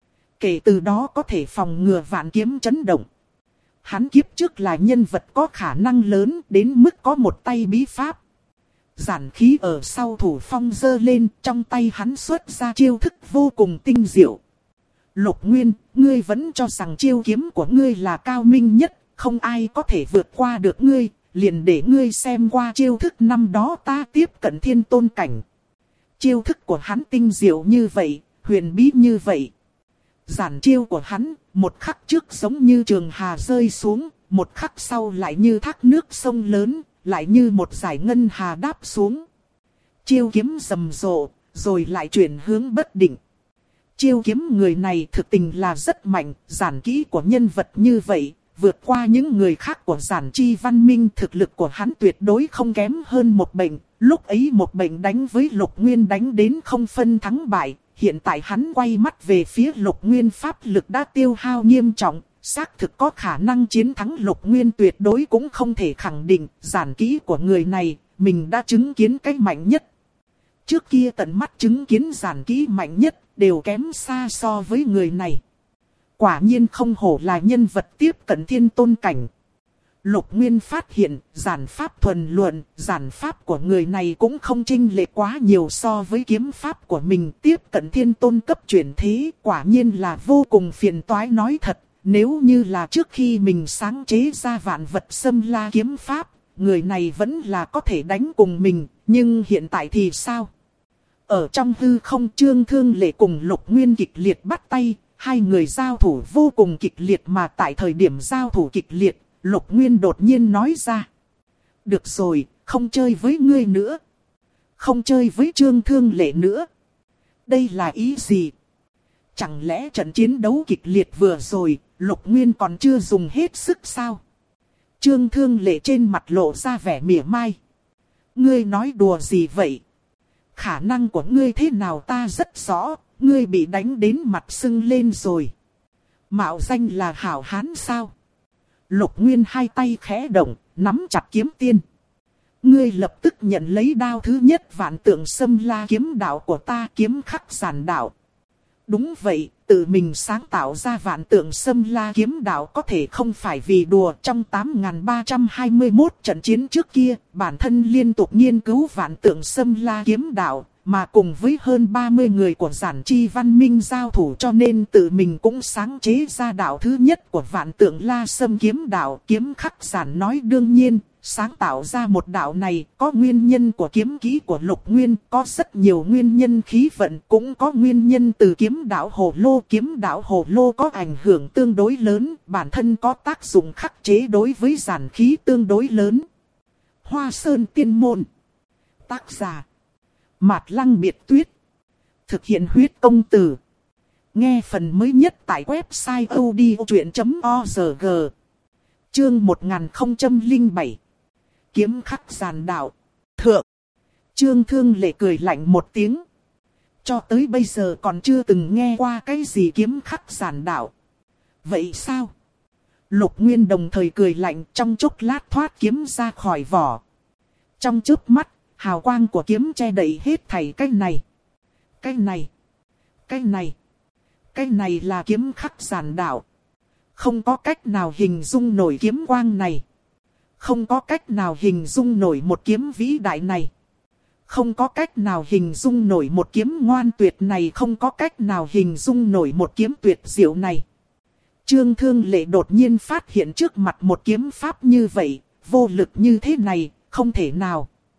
Speaker 1: Kể từ đó có thể phòng ngừa vạn kiếm chấn động. Hắn kiếp trước là nhân vật có khả năng lớn đến mức có một tay bí pháp. Giản khí ở sau thủ phong giơ lên, trong tay hắn xuất ra chiêu thức vô cùng tinh diệu. Lục Nguyên, ngươi vẫn cho rằng chiêu kiếm của ngươi là cao minh nhất, không ai có thể vượt qua được ngươi, liền để ngươi xem qua chiêu thức năm đó ta tiếp cận thiên tôn cảnh. Chiêu thức của hắn tinh diệu như vậy, huyền bí như vậy. Giản chiêu của hắn, một khắc trước giống như trường hà rơi xuống, một khắc sau lại như thác nước sông lớn, lại như một dải ngân hà đáp xuống. Chiêu kiếm rầm rộ, rồi lại chuyển hướng bất định. Chiêu kiếm người này thực tình là rất mạnh, giản kỹ của nhân vật như vậy, vượt qua những người khác của giản chi văn minh, thực lực của hắn tuyệt đối không kém hơn một bệnh. Lúc ấy một bệnh đánh với Lục Nguyên đánh đến không phân thắng bại, hiện tại hắn quay mắt về phía Lục Nguyên, pháp lực đã tiêu hao nghiêm trọng, xác thực có khả năng chiến thắng Lục Nguyên tuyệt đối cũng không thể khẳng định. Giản kỹ của người này, mình đã chứng kiến cái mạnh nhất. Trước kia tận mắt chứng kiến giản kỹ mạnh nhất, đều kém xa so với người này. Quả nhiên không hổ là nhân vật tiếp cận thiên tôn cảnh. Lục Nguyên phát hiện, giản pháp thuần luận, giản pháp của người này cũng không chênh lệch quá nhiều so với kiếm pháp của mình, tiếp cận thiên tôn cấp chuyển thế, quả nhiên là vô cùng phiền toái. Nói thật, nếu như là trước khi mình sáng chế ra vạn vật xâm la kiếm pháp, người này vẫn là có thể đánh cùng mình, nhưng hiện tại thì sao? Ở trong hư không, Trương Thương Lệ cùng Lục Nguyên kịch liệt bắt tay, hai người giao thủ vô cùng kịch liệt, mà tại thời điểm giao thủ kịch liệt, Lục Nguyên đột nhiên nói ra. Được rồi, không chơi với ngươi nữa. Không chơi với Trương Thương Lệ nữa. Đây là ý gì? Chẳng lẽ trận chiến đấu kịch liệt vừa rồi, Lục Nguyên còn chưa dùng hết sức sao? Trương Thương Lệ trên mặt lộ ra vẻ mỉa mai. Ngươi nói đùa gì vậy? Khả năng của ngươi thế nào ta rất rõ, ngươi bị đánh đến mặt sưng lên rồi. Mạo danh là hảo hán sao? Lục Nguyên hai tay khẽ động, nắm chặt kiếm tiên. Ngươi lập tức nhận lấy đao thứ nhất vạn tượng xâm la kiếm đạo của ta, kiếm khắc giản đạo. Đúng vậy, tự mình sáng tạo ra vạn tượng xâm la kiếm đạo có thể không phải vì đùa. Trong 8321 trận chiến trước kia, bản thân liên tục nghiên cứu vạn tượng xâm la kiếm đạo, mà cùng với hơn 30 người của giản chi văn minh giao thủ, cho nên tự mình cũng sáng chế ra đạo thứ nhất của vạn tượng la xâm kiếm đạo, kiếm khắc giản. Nói đương nhiên, sáng tạo ra một đạo này có nguyên nhân của kiếm kỹ của Lục Nguyên, có rất nhiều nguyên nhân khí vận, cũng có nguyên nhân từ kiếm đạo hồ lô. Kiếm đạo hồ lô có ảnh hưởng tương đối lớn, bản thân có tác dụng khắc chế đối với giản khí tương đối lớn. Hoa Sơn Tiên Môn. Tác giả Mạt Lăng Biệt Tuyết. Thực hiện huyết công từ. Nghe phần mới nhất tại website odchuyện.org. Chương 1007. Kiếm khắc giản đạo. Thượng. Trương Thương Lệ cười lạnh một tiếng. Cho tới bây giờ còn chưa từng nghe qua cái gì kiếm khắc giản đạo. Vậy sao? Lục Nguyên đồng thời cười lạnh, trong chốc lát thoát kiếm ra khỏi vỏ. Trong chớp mắt, hào quang của kiếm che đậy hết thảy. Cái này. Cái này. Cái này. Cái này là kiếm khắc giản đạo. Không có cách nào hình dung nổi kiếm quang này. Không có cách nào hình dung nổi một kiếm vĩ đại này. Không có cách nào hình dung nổi một kiếm ngoan tuyệt này. Không có cách nào hình dung nổi một kiếm tuyệt diệu này. Trương Thương Lệ đột nhiên phát hiện trước mặt một kiếm pháp như vậy, vô lực như thế này, không thể nào.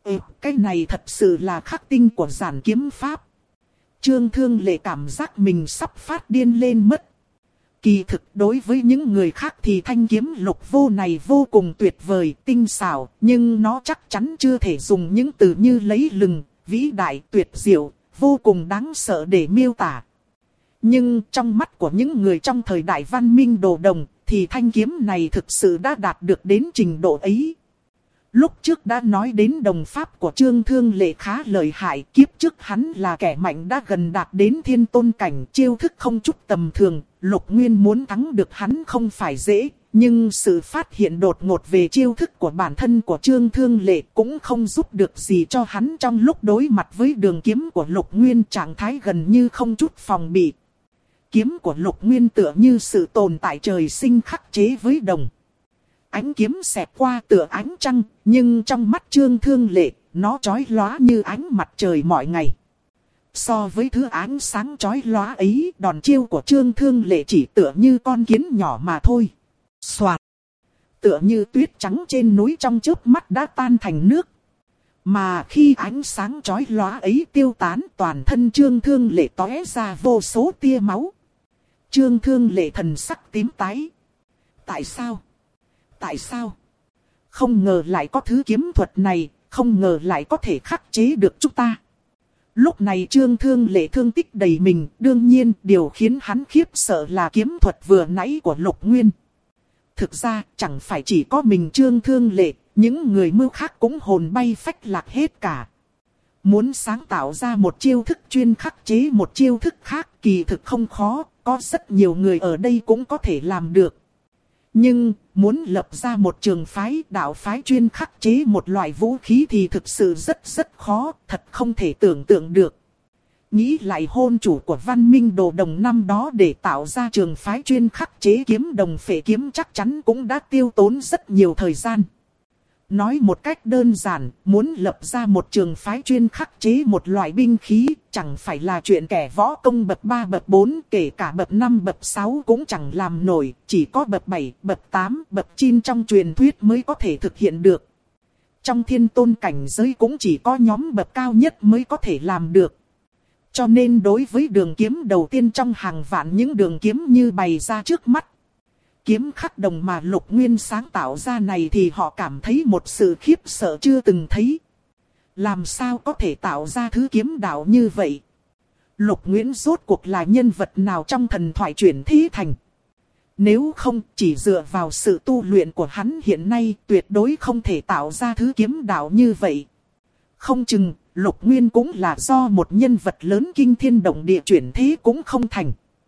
Speaker 1: Cái này thật sự là khắc tinh của giản kiếm pháp. Trương Thương Lệ cảm giác mình sắp phát điên lên mất. Kỳ thực đối với những người khác thì thanh kiếm Lục Vô này vô cùng tuyệt vời, tinh xảo, nhưng nó chắc chắn chưa thể dùng những từ như lấy lừng, vĩ đại, tuyệt diệu, vô cùng đáng sợ để miêu tả. Nhưng trong mắt của những người trong thời đại văn minh đồ đồng, thì thanh kiếm này thực sự đã đạt được đến trình độ ấy. Lúc trước đã nói đến đồng pháp của Trương Thương Lệ khá lợi hại, kiếp trước hắn là kẻ mạnh đã gần đạt đến thiên tôn cảnh, chiêu thức không chút tầm thường, Lục Nguyên muốn thắng được hắn không phải dễ, nhưng sự phát hiện đột ngột về chiêu thức của bản thân của Trương Thương Lệ cũng không giúp được gì cho hắn trong lúc đối mặt với đường kiếm của Lục Nguyên, trạng thái gần như không chút phòng bị. Kiếm của Lục Nguyên tựa như sự tồn tại trời sinh khắc chế với đồng. Ánh kiếm xẹt qua tựa ánh trăng, nhưng trong mắt Trương Thương Lệ, nó chói lóa như ánh mặt trời mọi ngày. So với thứ ánh sáng chói lóa ấy, đòn chiêu của Trương Thương Lệ chỉ tựa như con kiến nhỏ mà thôi. Soạt! Tựa như tuyết trắng trên núi trong chớp mắt đã tan thành nước. Mà khi ánh sáng chói lóa ấy tiêu tán, toàn thân Trương Thương Lệ tóe ra vô số tia máu. Trương Thương Lệ thần sắc tím tái. Tại sao? Tại sao? Không ngờ lại có thứ kiếm thuật này, không ngờ lại có thể khắc chế được chúng ta. Lúc này Trương Thương Lệ thương tích đầy mình, đương nhiên điều khiến hắn khiếp sợ là kiếm thuật vừa nãy của Lục Nguyên. Thực ra chẳng phải chỉ có mình Trương Thương Lệ, những người mưu khác cũng hồn bay phách lạc hết cả. Muốn sáng tạo ra một chiêu thức chuyên khắc chế một chiêu thức khác kỳ thực không khó, có rất nhiều người ở đây cũng có thể làm được. Nhưng, muốn lập ra một trường phái, đạo phái chuyên khắc chế một loại vũ khí thì thực sự rất khó, thật không thể tưởng tượng được. Nghĩ lại hôn chủ của văn minh đồ đồng năm đó để tạo ra trường phái chuyên khắc chế kiếm đồng phệ kiếm chắc chắn cũng đã tiêu tốn rất nhiều thời gian. Nói một cách đơn giản, muốn lập ra một trường phái chuyên khắc chế một loại binh khí, chẳng phải là chuyện kẻ võ công bậc 3 bậc 4, kể cả bậc 5 bậc 6 cũng chẳng làm nổi, chỉ có bậc 7, bậc 8, bậc 9 trong truyền thuyết mới có thể thực hiện được. Trong thiên tôn cảnh giới cũng chỉ có nhóm bậc cao nhất mới có thể làm được. Cho nên đối với đường kiếm đầu tiên trong hàng vạn những đường kiếm như bày ra trước mắt, kiếm khắc đồng mà Lục Nguyên sáng tạo ra này thì họ cảm thấy một sự khiếp sợ chưa từng thấy. Làm sao có thể tạo ra thứ kiếm đạo như vậy? Lục Nguyên rốt cuộc là nhân vật nào trong thần thoại chuyển thế thành? Nếu không chỉ dựa vào sự tu luyện của hắn hiện nay tuyệt đối không thể tạo ra thứ kiếm đạo như vậy. Không chừng Lục Nguyên cũng là do một nhân vật lớn kinh thiên động địa chuyển thế cũng không thành.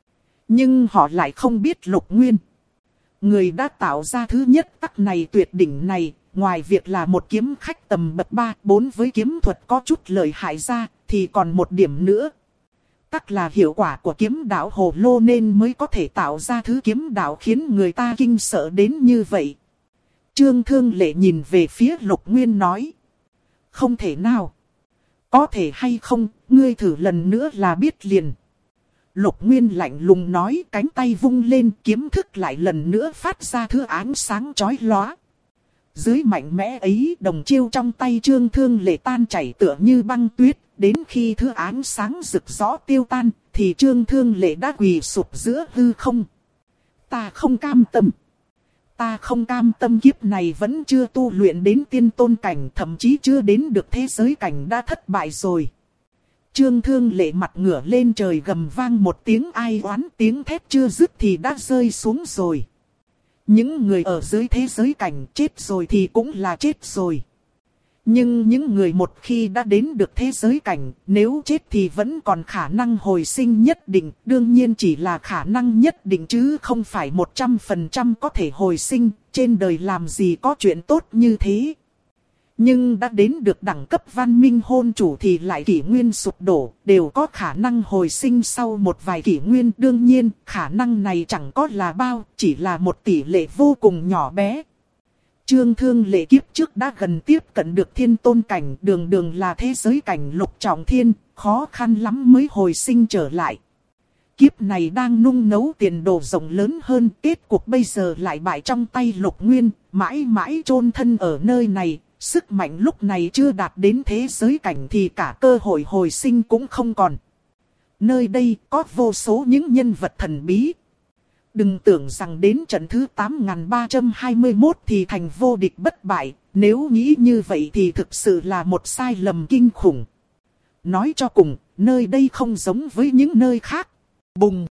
Speaker 1: Nhưng họ lại không biết Lục Nguyên. Người đã tạo ra thứ nhất tắc này tuyệt đỉnh này, ngoài việc là một kiếm khách tầm bậc 3, 4 với kiếm thuật có chút lợi hại ra, thì còn một điểm nữa. Tắc là hiệu quả của kiếm đạo hồ lô nên mới có thể tạo ra thứ kiếm đạo khiến người ta kinh sợ đến như vậy. Trương Thương Lệ nhìn về phía Lục Nguyên nói. Không thể nào. Có thể hay không, ngươi thử lần nữa là biết liền. Lục Nguyên lạnh lùng nói, cánh tay vung lên, kiếm thức lại lần nữa phát ra thứ ánh sáng chói lóa. Dưới mạnh mẽ ấy, đồng chiêu trong tay Trương Thương Lệ tan chảy tựa như băng tuyết, đến khi thứ ánh sáng rực rõ tiêu tan, thì Trương Thương Lệ đã quỳ sụp giữa hư không. Ta không cam tâm. Ta không cam tâm, kiếp này vẫn chưa tu luyện đến tiên tôn cảnh, thậm chí chưa đến được thế giới cảnh đã thất bại rồi. Trương Thương Lệ mặt ngửa lên trời gầm vang một tiếng ai oán, tiếng thét chưa dứt thì đã rơi xuống rồi. Những người ở dưới thế giới cảnh chết rồi thì cũng là chết rồi. Nhưng những người một khi đã đến được thế giới cảnh, nếu chết thì vẫn còn khả năng hồi sinh nhất định. Đương nhiên chỉ là khả năng nhất định chứ không phải 100% có thể hồi sinh. Trên đời làm gì có chuyện tốt như thế. Nhưng đã đến được đẳng cấp văn minh hôn chủ thì lại kỷ nguyên sụp đổ, đều có khả năng hồi sinh sau một vài kỷ nguyên. Đương nhiên, khả năng này chẳng có là bao, chỉ là một tỷ lệ vô cùng nhỏ bé. Trương Thương Lệ kiếp trước đã gần tiếp cận được thiên tôn cảnh, đường đường là thế giới cảnh lục trọng thiên, khó khăn lắm mới hồi sinh trở lại. Kiếp này đang nung nấu tiền đồ rộng lớn hơn, kết cuộc bây giờ lại bại trong tay Lục Nguyên, mãi mãi chôn thân ở nơi này, sức mạnh lúc này chưa đạt đến thế giới cảnh thì cả cơ hội hồi sinh cũng không còn. Nơi đây có vô số những nhân vật thần bí. Đừng tưởng rằng đến trận thứ 8321 thì thành vô địch bất bại, nếu nghĩ như vậy thì thực sự là một sai lầm kinh khủng. Nói cho cùng, nơi đây không giống với những nơi khác. Bùng!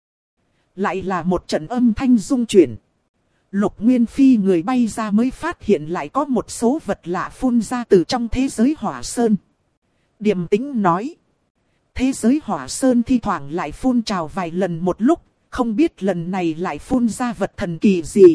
Speaker 1: Lại là một trận âm thanh rung chuyển. Lục Nguyên phi người bay ra mới phát hiện lại có một số vật lạ phun ra từ trong thế giới hỏa sơn. Điềm tĩnh nói. Thế giới hỏa sơn thi thoảng lại phun trào vài lần một lúc, không biết lần này lại phun ra vật thần kỳ gì.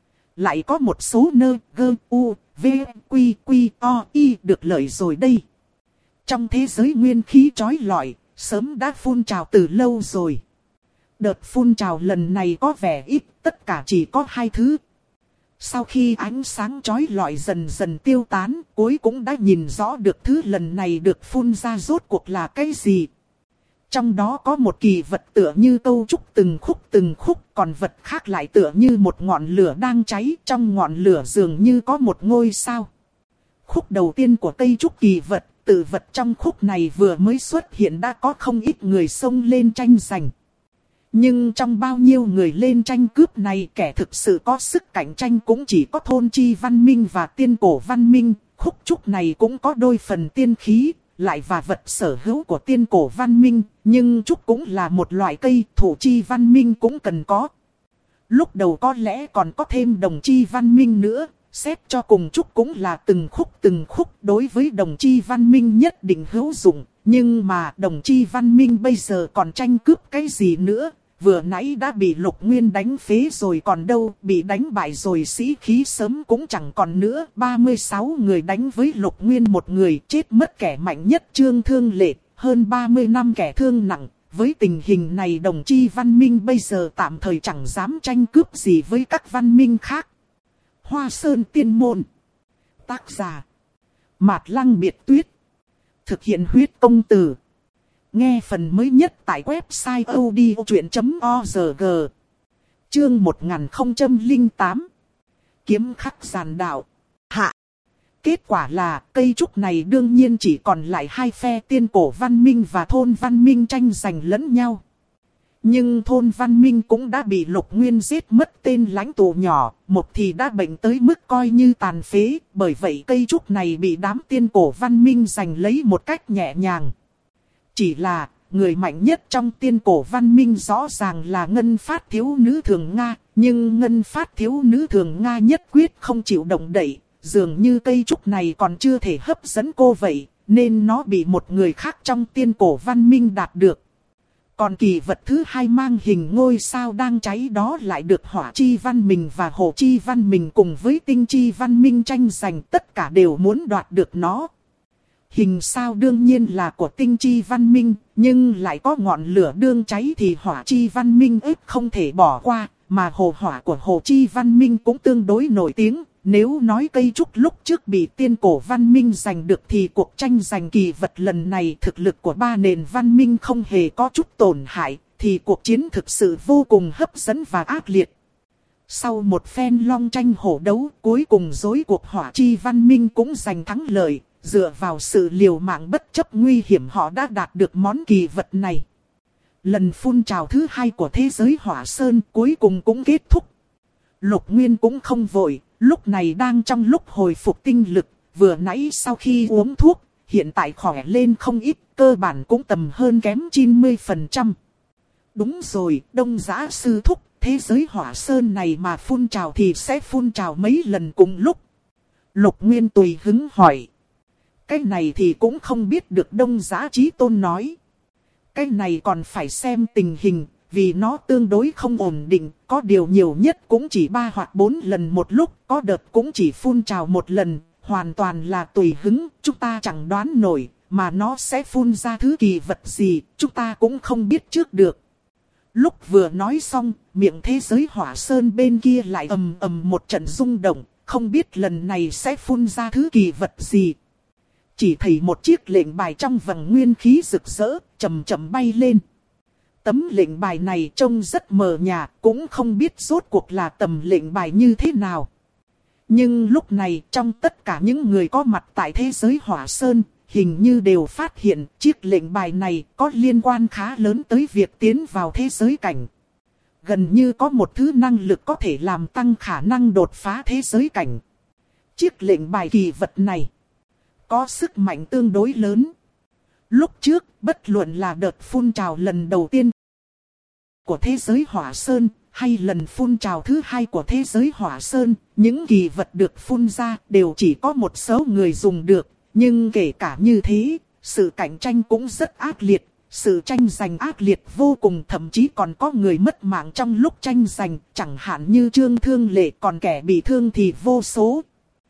Speaker 1: Lại có một số nơ, gơ, u, v, quy, quy, o, y được lợi rồi đây. Trong thế giới nguyên khí trói lọi, sớm đã phun trào từ lâu rồi. Đợt phun trào lần này có vẻ ít, tất cả chỉ có 2 thứ. Sau khi ánh sáng chói lọi dần dần tiêu tán, cuối cũng đã nhìn rõ được thứ lần này được phun ra rốt cuộc là cái gì. Trong đó có một kỳ vật tựa như cấu trúc từng khúc, còn vật khác lại tựa như một ngọn lửa đang cháy, trong ngọn lửa dường như có một ngôi sao. Khúc đầu tiên của cây trúc kỳ vật, tự vật trong khúc này vừa mới xuất hiện đã có không ít người xông lên tranh giành. Nhưng trong bao nhiêu người lên tranh cướp này, kẻ thực sự có sức cạnh tranh cũng chỉ có thôn chi văn minh và tiên cổ văn minh. Khúc trúc này cũng có đôi phần tiên khí, lại và vật sở hữu của tiên cổ văn minh. Nhưng trúc cũng là một loại cây, thổ chi văn minh cũng cần có. Lúc đầu có lẽ còn có thêm đồng chi văn minh nữa. Xét cho cùng trúc cũng là từng khúc, đối với đồng chi văn minh nhất định hữu dụng. Nhưng mà đồng chi văn minh bây giờ còn tranh cướp cái gì nữa? Vừa nãy đã bị Lục Nguyên đánh phế rồi còn đâu, bị đánh bại rồi sĩ khí sớm cũng chẳng còn nữa. 36 người đánh với Lục Nguyên một người, chết mất kẻ mạnh nhất Trương Thương Lệ, hơn 30 năm kẻ thương nặng. Với tình hình này đồng chi văn minh bây giờ tạm thời chẳng dám tranh cướp gì với các văn minh khác. Hoa Sơn Tiên Môn. Tác giả Mạt Lăng Biệt Tuyết. Thực hiện huyết công từ. Nghe phần mới nhất tại website odchuyện.org. Chương 1008. Kiếm khắc giàn đạo. Hạ. Kết quả là cây trúc này đương nhiên chỉ còn lại 2 phe tiên cổ văn minh và thôn văn minh tranh giành lẫn nhau. Nhưng thôn văn minh cũng đã bị Lục Nguyên giết mất tên lãnh tụ nhỏ, một thì đã bệnh tới mức coi như tàn phế, bởi vậy cây trúc này bị đám tiên cổ văn minh giành lấy một cách nhẹ nhàng. Chỉ là, người mạnh nhất trong tiên cổ văn minh rõ ràng là Ngân Phát thiếu nữ Thường Nga, nhưng Ngân Phát thiếu nữ Thường Nga nhất quyết không chịu động đậy, dường như cây trúc này còn chưa thể hấp dẫn cô vậy, nên nó bị một người khác trong tiên cổ văn minh đạt được. Còn kỳ vật thứ 2 mang hình ngôi sao đang cháy đó lại được Hỏa Chi Văn Minh và Hồ Chi Văn Minh cùng với Tinh Chi Văn Minh tranh giành, tất cả đều muốn đoạt được nó. Hình sao đương nhiên là của Tinh Chi Văn Minh, nhưng lại có ngọn lửa đương cháy thì Hỏa Chi Văn Minh ít không thể bỏ qua, mà hồ hỏa của Hồ Chi Văn Minh cũng tương đối nổi tiếng. Nếu nói cây trúc lúc trước bị tiên cổ văn minh giành được thì cuộc tranh giành kỳ vật lần này thực lực của 3 nền văn minh không hề có chút tổn hại, thì cuộc chiến thực sự vô cùng hấp dẫn và ác liệt. Sau một phen long tranh hổ đấu, cuối cùng rối cuộc Hỏa Chi Văn Minh cũng giành thắng lợi, dựa vào sự liều mạng bất chấp nguy hiểm họ đã đạt được món kỳ vật này. Lần phun trào thứ 2 của thế giới Hỏa Sơn cuối cùng cũng kết thúc. Lục Nguyên cũng không vội. Lúc này đang trong lúc hồi phục tinh lực, vừa nãy sau khi uống thuốc, hiện tại khỏe lên không ít, cơ bản cũng tầm hơn kém 90%. Đúng rồi, Đông Giã sư thúc, thế giới Hỏa Sơn này mà phun trào thì sẽ phun trào mấy lần cùng lúc. Lục Nguyên tùy hứng hỏi. Cái này thì cũng không biết được, Đông Giã Chí Tôn nói. Cái này còn phải xem tình hình. Vì nó tương đối không ổn định, có điều nhiều nhất cũng chỉ 3 hoặc 4 lần một lúc, có đợt cũng chỉ phun trào một lần, hoàn toàn là tùy hứng, chúng ta chẳng đoán nổi, mà nó sẽ phun ra thứ kỳ vật gì, chúng ta cũng không biết trước được. Lúc vừa nói xong, miệng thế giới Hỏa Sơn bên kia lại ầm ầm một trận rung động, không biết lần này sẽ phun ra thứ kỳ vật gì. Chỉ thấy một chiếc lệnh bài trong vầng nguyên khí rực rỡ, chậm chậm bay lên. Tấm lệnh bài này trông rất mờ nhạt, cũng không biết rốt cuộc là tấm lệnh bài như thế nào. Nhưng lúc này trong tất cả những người có mặt tại thế giới Hỏa Sơn, hình như đều phát hiện chiếc lệnh bài này có liên quan khá lớn tới việc tiến vào thế giới cảnh. Gần như có một thứ năng lực có thể làm tăng khả năng đột phá thế giới cảnh. Chiếc lệnh bài kỳ vật này có sức mạnh tương đối lớn. Lúc trước, bất luận là đợt phun trào lần đầu tiên của thế giới Hỏa Sơn, hay lần phun trào thứ hai của thế giới Hỏa Sơn, những kỳ vật được phun ra đều chỉ có một số người dùng được. Nhưng kể cả như thế, sự cạnh tranh cũng rất ác liệt. Sự tranh giành ác liệt vô cùng, thậm chí còn có người mất mạng trong lúc tranh giành, chẳng hạn như Trương Thương Lệ, còn kẻ bị thương thì vô số.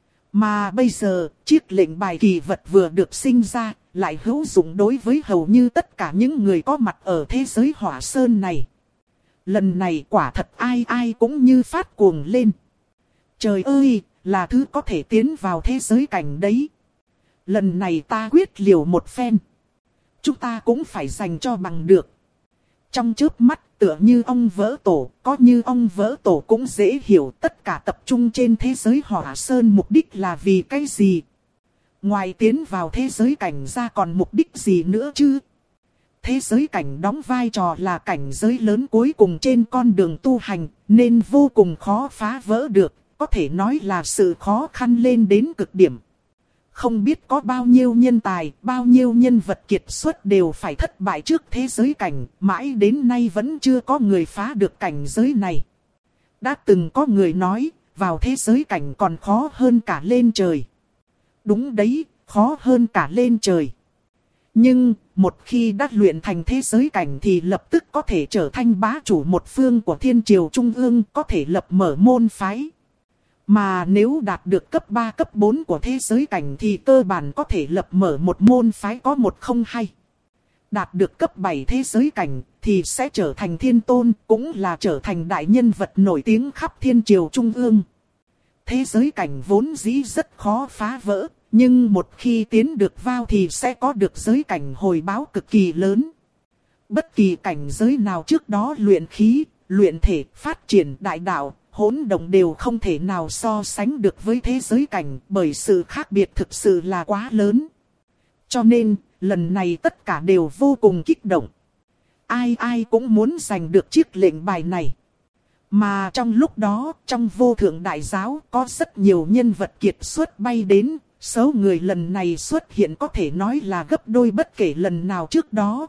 Speaker 1: Mà bây giờ, chiếc lệnh bài kỳ vật vừa được sinh ra, lại hữu dụng đối với hầu như tất cả những người có mặt ở thế giới Hỏa Sơn này. Lần này quả thật ai ai cũng như phát cuồng lên. Trời ơi, là thứ có thể tiến vào thế giới cảnh đấy. Lần này ta quyết liều một phen. Chúng ta cũng phải giành cho bằng được. Trong chớp mắt tựa như ông vỡ tổ, có như ông vỡ tổ cũng dễ hiểu tất cả tập trung trên thế giới Hỏa Sơn mục đích là vì cái gì. Ngoài tiến vào thế giới cảnh ra còn mục đích gì nữa chứ? Thế giới cảnh đóng vai trò là cảnh giới lớn cuối cùng trên con đường tu hành, nên vô cùng khó phá vỡ được, có thể nói là sự khó khăn lên đến cực điểm. Không biết có bao nhiêu nhân tài, bao nhiêu nhân vật kiệt xuất đều phải thất bại trước thế giới cảnh, mãi đến nay vẫn chưa có người phá được cảnh giới này. Đã từng có người nói, vào thế giới cảnh còn khó hơn cả lên trời. Đúng đấy, khó hơn cả lên trời. Nhưng, một khi đã luyện thành thế giới cảnh thì lập tức có thể trở thành bá chủ một phương của thiên triều trung ương, có thể lập mở môn phái. Mà nếu đạt được cấp 3 cấp 4 của thế giới cảnh thì cơ bản có thể lập mở một môn phái có một không hai. Đạt được cấp 7 thế giới cảnh thì sẽ trở thành thiên tôn, cũng là trở thành đại nhân vật nổi tiếng khắp thiên triều trung ương. Thế giới cảnh vốn dĩ rất khó phá vỡ, nhưng một khi tiến được vào thì sẽ có được giới cảnh hồi báo cực kỳ lớn. Bất kỳ cảnh giới nào trước đó luyện khí, luyện thể, phát triển đại đạo, hỗn động đều không thể nào so sánh được với thế giới cảnh, bởi sự khác biệt thực sự là quá lớn. Cho nên, lần này tất cả đều vô cùng kích động. Ai ai cũng muốn giành được chiếc lệnh bài này. Mà trong lúc đó, trong vô thượng đại giáo có rất nhiều nhân vật kiệt xuất bay đến. Số người lần này xuất hiện có thể nói là gấp đôi bất kể lần nào trước đó.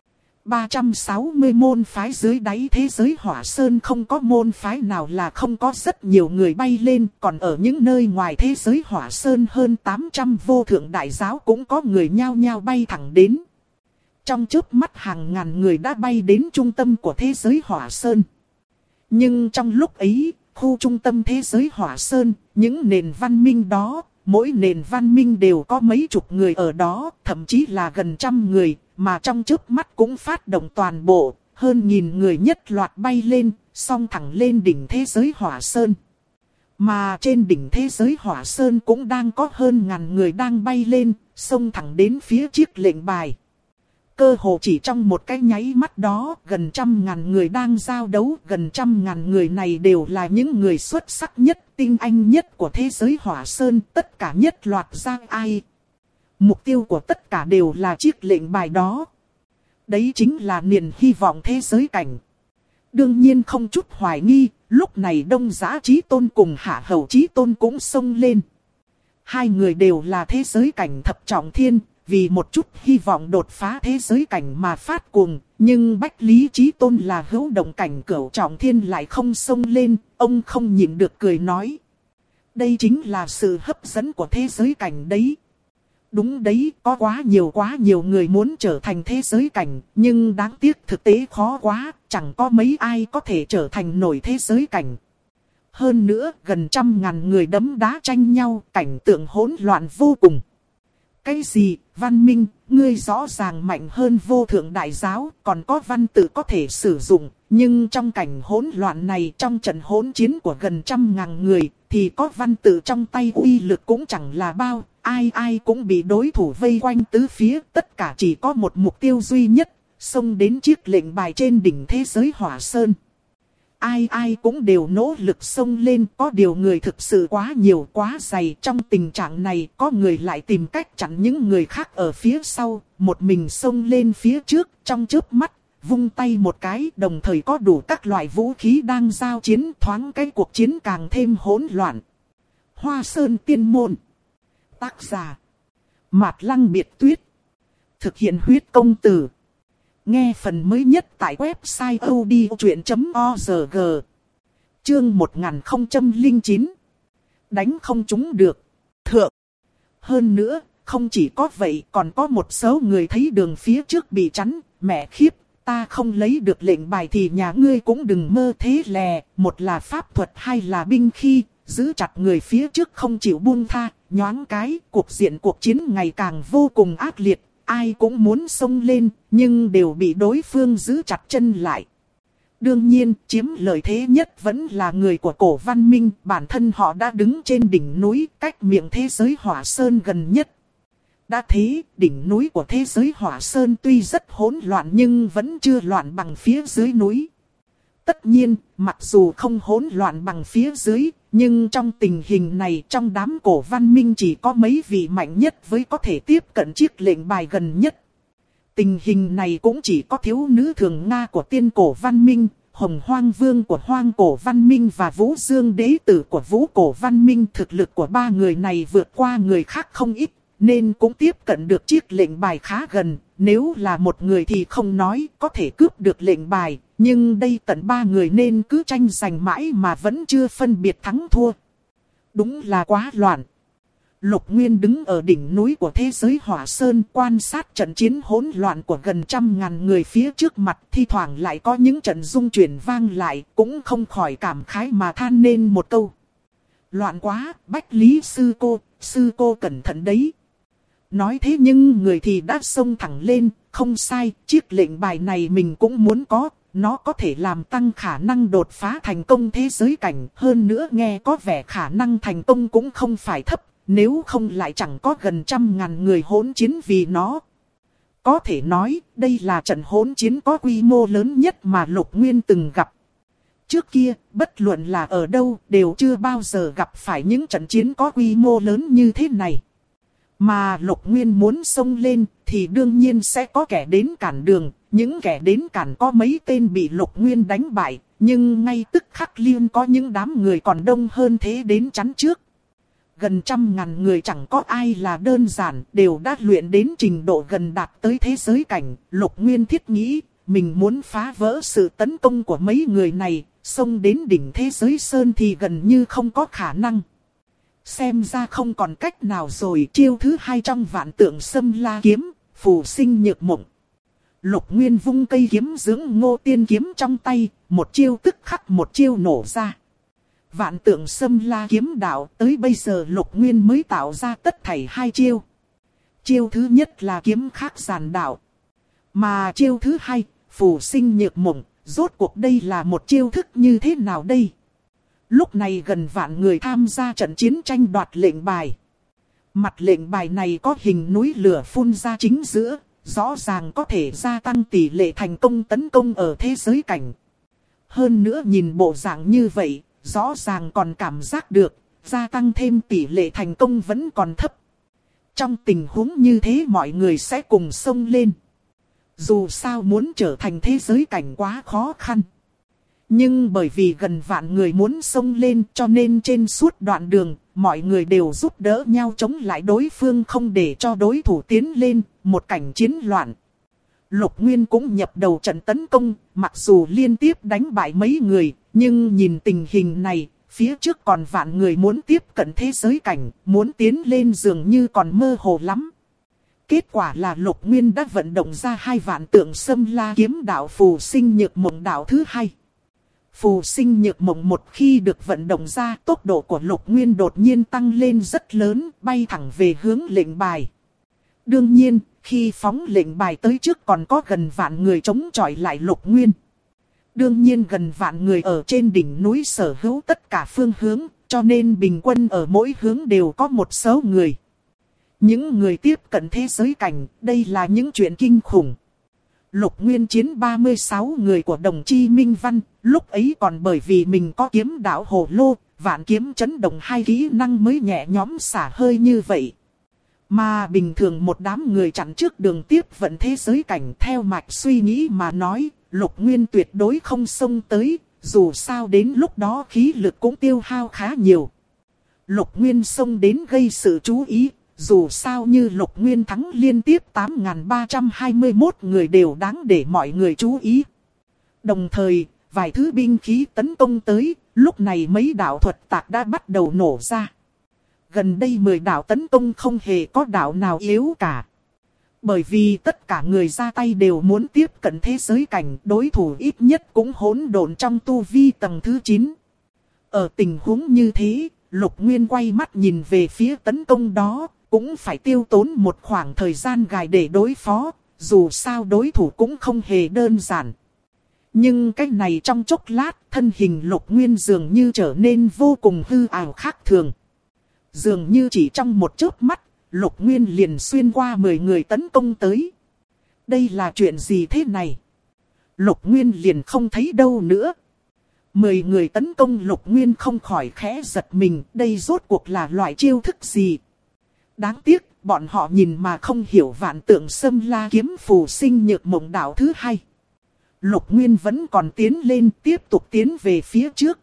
Speaker 1: 360 môn phái dưới đáy thế giới Hỏa Sơn không có môn phái nào là không có rất nhiều người bay lên. Còn ở những nơi ngoài thế giới Hỏa Sơn hơn 800 vô thượng đại giáo cũng có người nhao nhao bay thẳng đến. Trong chớp mắt hàng ngàn người đã bay đến trung tâm của thế giới Hỏa Sơn. Nhưng trong lúc ấy, khu trung tâm thế giới Hỏa Sơn, những nền văn minh đó, mỗi nền văn minh đều có mấy chục người ở đó, thậm chí là gần trăm người, mà trong chớp mắt cũng phát động toàn bộ, hơn nghìn người nhất loạt bay lên, xông thẳng lên đỉnh thế giới Hỏa Sơn. Mà trên đỉnh thế giới Hỏa Sơn cũng đang có hơn ngàn người đang bay lên, xông thẳng đến phía chiếc lệnh bài. Cơ hồ chỉ trong một cái nháy mắt đó, gần 100.000 người đang giao đấu, gần 100.000 người này đều là những người xuất sắc nhất, tinh anh nhất của thế giới Hỏa Sơn, tất cả nhất loạt ra ai. Mục tiêu của tất cả đều là chiếc lệnh bài đó. Đấy chính là niềm hy vọng thế giới cảnh. Đương nhiên không chút hoài nghi, lúc này Đông Giá Chí Tôn cùng Hạ Hầu Chí Tôn cũng xông lên. Hai người đều là thế giới cảnh thập trọng thiên. Vì một chút hy vọng đột phá thế giới cảnh mà phát cuồng, nhưng Bách Lý Chí Tôn là hữu động cảnh cửu trọng thiên lại không xông lên, ông không nhịn được cười nói. Đây chính là sự hấp dẫn của thế giới cảnh đấy. Đúng đấy, có quá nhiều người muốn trở thành thế giới cảnh, nhưng đáng tiếc thực tế khó quá, chẳng có mấy ai có thể trở thành nổi thế giới cảnh. Hơn nữa, gần 100.000 người đấm đá tranh nhau, cảnh tượng hỗn loạn vô cùng. Cái gì, Văn Minh, ngươi rõ ràng mạnh hơn vô thượng đại giáo, còn có văn tự có thể sử dụng, nhưng trong cảnh hỗn loạn này, trong trận hỗn chiến của gần 100.000 người, thì có văn tự trong tay uy lực cũng chẳng là bao, ai ai cũng bị đối thủ vây quanh tứ phía, tất cả chỉ có một mục tiêu duy nhất, xông đến chiếc lệnh bài trên đỉnh thế giới Hỏa Sơn. ai ai cũng đều nỗ lực xông lên, có điều người thực sự quá nhiều quá dày. Trong tình trạng này có người lại tìm cách chặn những người khác ở phía sau, một mình xông lên phía trước trong chớp mắt, vung tay một cái, đồng thời có đủ các loại vũ khí đang giao chiến, thoáng cái cuộc chiến càng thêm hỗn loạn. Hoa Sơn Tiên Môn. Tác giả Mạt Lăng Biệt Tuyết. Thực hiện huyết công từ. Nghe phần mới nhất tại website odchuyện.org. Chương 1009. Đánh không trúng được. Thượng. Hơn nữa, không chỉ có vậy, còn có một số người thấy đường phía trước bị chắn. Mẹ khiếp, ta không lấy được lệnh bài thì nhà ngươi cũng đừng mơ thế lè. Một là pháp thuật, hai là binh khí. Giữ chặt người phía trước không chịu buông tha. Nhoáng cái, cuộc chiến ngày càng vô cùng ác liệt. Ai cũng muốn xông lên, nhưng đều bị đối phương giữ chặt chân lại. Đương nhiên, chiếm lợi thế nhất vẫn là người của cổ văn minh. Bản thân họ đã đứng trên đỉnh núi, cách miệng thế giới Hỏa Sơn gần nhất. Đã thế, đỉnh núi của thế giới Hỏa Sơn tuy rất hỗn loạn nhưng vẫn chưa loạn bằng phía dưới núi. Tất nhiên, mặc dù không hỗn loạn bằng phía dưới, nhưng trong tình hình này, trong đám cổ văn minh chỉ có mấy vị mạnh nhất với có thể tiếp cận chiếc lệnh bài gần nhất. Tình hình này cũng chỉ có thiếu nữ thường Nga của tiên cổ văn minh, Hồng Hoang Vương của Hoang cổ văn minh và Vũ Dương Đế tử của Vũ cổ văn minh. Thực lực của ba người này vượt qua người khác không ít, nên cũng tiếp cận được chiếc lệnh bài khá gần. Nếu là một người thì không nói, có thể cướp được lệnh bài. Nhưng đây tận ba người nên cứ tranh giành mãi mà vẫn chưa phân biệt thắng thua. Đúng là quá loạn. Lục Nguyên đứng ở đỉnh núi của thế giới Hỏa Sơn quan sát trận chiến hỗn loạn của gần 100.000 người phía trước mặt. Thi thoảng lại có những trận rung chuyển vang lại, cũng không khỏi cảm khái mà than nên một câu. Loạn quá, Bách Lý sư cô cẩn thận đấy. Nói thế nhưng người thì đã xông thẳng lên, không sai, chiếc lệnh bài này mình cũng muốn có. Nó có thể làm tăng khả năng đột phá thành công thế giới cảnh. Hơn nữa nghe có vẻ khả năng thành công cũng không phải thấp. Nếu không lại chẳng có gần 100.000 người hỗn chiến vì nó. Có thể nói đây là trận hỗn chiến có quy mô lớn nhất mà Lục Nguyên từng gặp. Trước kia, bất luận là ở đâu đều chưa bao giờ gặp phải những trận chiến có quy mô lớn như thế này. Mà Lục Nguyên muốn xông lên thì đương nhiên sẽ có kẻ đến cản đường. Những kẻ đến cản có mấy tên bị Lục Nguyên đánh bại, nhưng ngay tức khắc liên có những đám người còn đông hơn thế đến chắn trước. Gần 100.000 người chẳng có ai là đơn giản, đều đã luyện đến trình độ gần đạt tới thế giới cảnh. Lục Nguyên thiết nghĩ, mình muốn phá vỡ sự tấn công của mấy người này, xông đến đỉnh thế giới Sơn thì gần như không có khả năng. Xem ra không còn cách nào rồi. Chiêu thứ hai trong Vạn Tượng Sâm La Kiếm, Phù Sinh Nhược Mộng. Lục Nguyên vung cây kiếm dưỡng Ngô Tiên kiếm trong tay, một chiêu tức khắc một chiêu nổ ra. Vạn Tượng Sâm La Kiếm đạo, tới bây giờ Lục Nguyên mới tạo ra tất thảy hai chiêu. Chiêu thứ nhất là kiếm khác giàn đạo. Mà chiêu thứ hai, Phù Sinh Nhược Mộng, rốt cuộc đây là một chiêu thức như thế nào đây? Lúc này gần vạn người tham gia trận chiến tranh đoạt lệnh bài. Mặt lệnh bài này có hình núi lửa phun ra chính giữa, rõ ràng có thể gia tăng tỷ lệ thành công tấn công ở thế giới cảnh. Hơn nữa nhìn bộ dạng như vậy, rõ ràng còn cảm giác được, gia tăng thêm tỷ lệ thành công vẫn còn thấp. Trong tình huống như thế mọi người sẽ cùng xông lên. Dù sao muốn trở thành thế giới cảnh quá khó khăn. Nhưng bởi vì gần vạn người muốn xông lên cho nên trên suốt đoạn đường, mọi người đều giúp đỡ nhau chống lại đối phương không để cho đối thủ tiến lên, một cảnh chiến loạn. Lục Nguyên cũng nhập đầu trận tấn công, mặc dù liên tiếp đánh bại mấy người, nhưng nhìn tình hình này, phía trước còn vạn người muốn tiếp cận thế giới cảnh, muốn tiến lên dường như còn mơ hồ lắm. Kết quả là Lục Nguyên đã vận động ra 2 Vạn Tượng Sâm La Kiếm đạo Phù Sinh Nhược Mộng đạo thứ hai. Phù Sinh Nhược Mộng một khi được vận động ra, tốc độ của Lục Nguyên đột nhiên tăng lên rất lớn, bay thẳng về hướng lệnh bài. Đương nhiên, khi phóng lệnh bài tới trước còn có gần vạn người chống chọi lại Lục Nguyên. Đương nhiên gần vạn người ở trên đỉnh núi sở hữu tất cả phương hướng, cho nên bình quân ở mỗi hướng đều có một số người. Những người tiếp cận thế giới cảnh, đây là những chuyện kinh khủng. Lục Nguyên chiến 36 người của Đồng Chi Minh Văn, lúc ấy còn bởi vì mình có kiếm đạo hồ lô, vạn kiếm chấn động hai kỹ năng mới nhẹ nhõm xả hơi như vậy. Mà bình thường một đám người chặn trước đường tiếp vận thế giới cảnh theo mạch suy nghĩ mà nói, Lục Nguyên tuyệt đối không xông tới, dù sao đến lúc đó khí lực cũng tiêu hao khá nhiều. Lục Nguyên xông đến gây sự chú ý, dù sao như Lục Nguyên thắng liên tiếp 8.321 người đều đáng để mọi người chú ý. Đồng thời, vài thứ binh khí tấn công tới, lúc này mấy đạo thuật tạc đã bắt đầu nổ ra. Gần đây 10 đạo tấn công không hề có đạo nào yếu cả. Bởi vì tất cả người ra tay đều muốn tiếp cận thế giới cảnh, đối thủ ít nhất cũng hỗn độn trong tu vi tầng thứ 9. Ở tình huống như thế, Lục Nguyên quay mắt nhìn về phía tấn công đó, cũng phải tiêu tốn một khoảng thời gian gài để đối phó, dù sao đối thủ cũng không hề đơn giản. Nhưng cái này trong chốc lát, thân hình Lục Nguyên dường như trở nên vô cùng hư ảo khác thường. Dường như chỉ trong một chớp mắt, Lục Nguyên liền xuyên qua 10 người tấn công tới. Đây là chuyện gì thế này? Lục Nguyên liền không thấy đâu nữa. 10 người tấn công Lục Nguyên không khỏi khẽ giật mình, đây rốt cuộc là loại chiêu thức gì? Đáng tiếc, bọn họ nhìn mà không hiểu vạn tượng xâm la kiếm phù sinh nhược mộng đạo thứ hai. Lục Nguyên vẫn còn tiến lên, tiếp tục tiến về phía trước.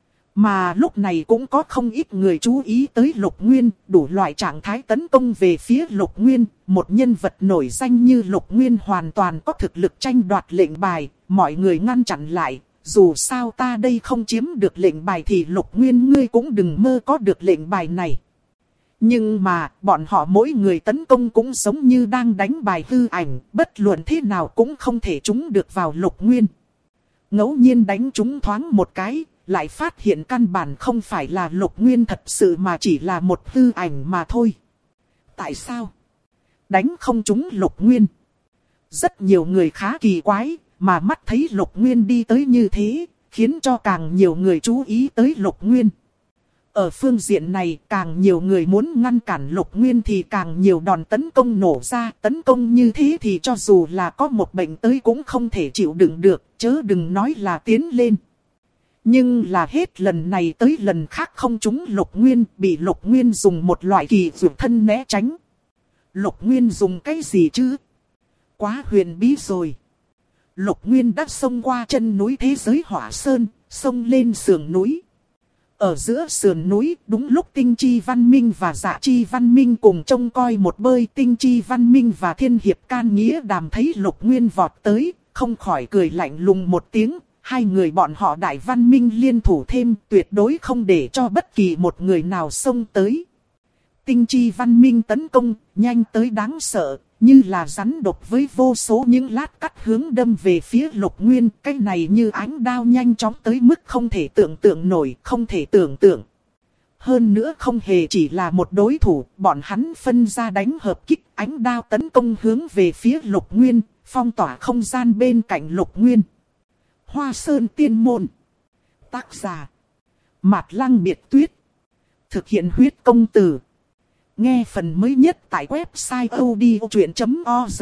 Speaker 1: Mà lúc này cũng có không ít người chú ý tới Lục Nguyên, đủ loại trạng thái tấn công về phía Lục Nguyên. Một nhân vật nổi danh như Lục Nguyên hoàn toàn có thực lực tranh đoạt lệnh bài, mọi người ngăn chặn lại. Dù sao ta đây không chiếm được lệnh bài thì Lục Nguyên ngươi cũng đừng mơ có được lệnh bài này. Nhưng mà, bọn họ mỗi người tấn công cũng giống như đang đánh bài hư ảnh, bất luận thế nào cũng không thể trúng được vào Lục Nguyên. Ngẫu nhiên đánh trúng thoáng một cái, lại phát hiện căn bản không phải là Lục Nguyên thật sự mà chỉ là một hư ảnh mà thôi. Tại sao? Đánh không trúng Lục Nguyên. Rất nhiều người khá kỳ quái, mà mắt thấy Lục Nguyên đi tới như thế, khiến cho càng nhiều người chú ý tới Lục Nguyên. Ở phương diện này, càng nhiều người muốn ngăn cản Lục Nguyên thì càng nhiều đòn tấn công nổ ra. Tấn công như thế thì cho dù là có một bệnh tới cũng không thể chịu đựng được, chớ đừng nói là tiến lên. Nhưng là hết lần này tới lần khác không trúng Lục Nguyên, bị Lục Nguyên dùng một loại kỳ dược thân né tránh. Lục Nguyên dùng cái gì chứ? Quá huyền bí rồi. Lục Nguyên đã xông qua chân núi thế giới Hỏa Sơn, xông lên sườn núi. Ở giữa sườn núi, đúng lúc Tinh Chi Văn Minh và Dạ Chi Văn Minh cùng trông coi một bơi. Tinh Chi Văn Minh và Thiên Hiệp Can Nghĩa Đàm thấy Lục Nguyên vọt tới, không khỏi cười lạnh lùng một tiếng. Hai người bọn họ Đại Văn Minh liên thủ thêm, tuyệt đối không để cho bất kỳ một người nào xông tới. Tinh Chi Văn Minh tấn công, nhanh tới đáng sợ, như là rắn độc với vô số những lát cắt hướng đâm về phía Lục Nguyên. Cái này như ánh đao nhanh chóng tới mức không thể tưởng tượng nổi, không thể tưởng tượng. Hơn nữa không hề chỉ là một đối thủ, bọn hắn phân ra đánh hợp kích, ánh đao tấn công hướng về phía Lục Nguyên, phong tỏa không gian bên cạnh Lục Nguyên. Hoa Sơn Tiên Môn. Tác giả Mạt Lăng Biệt Tuyết. Thực hiện huyết công từ. Nghe phần mới nhất tại website odchuyện.org.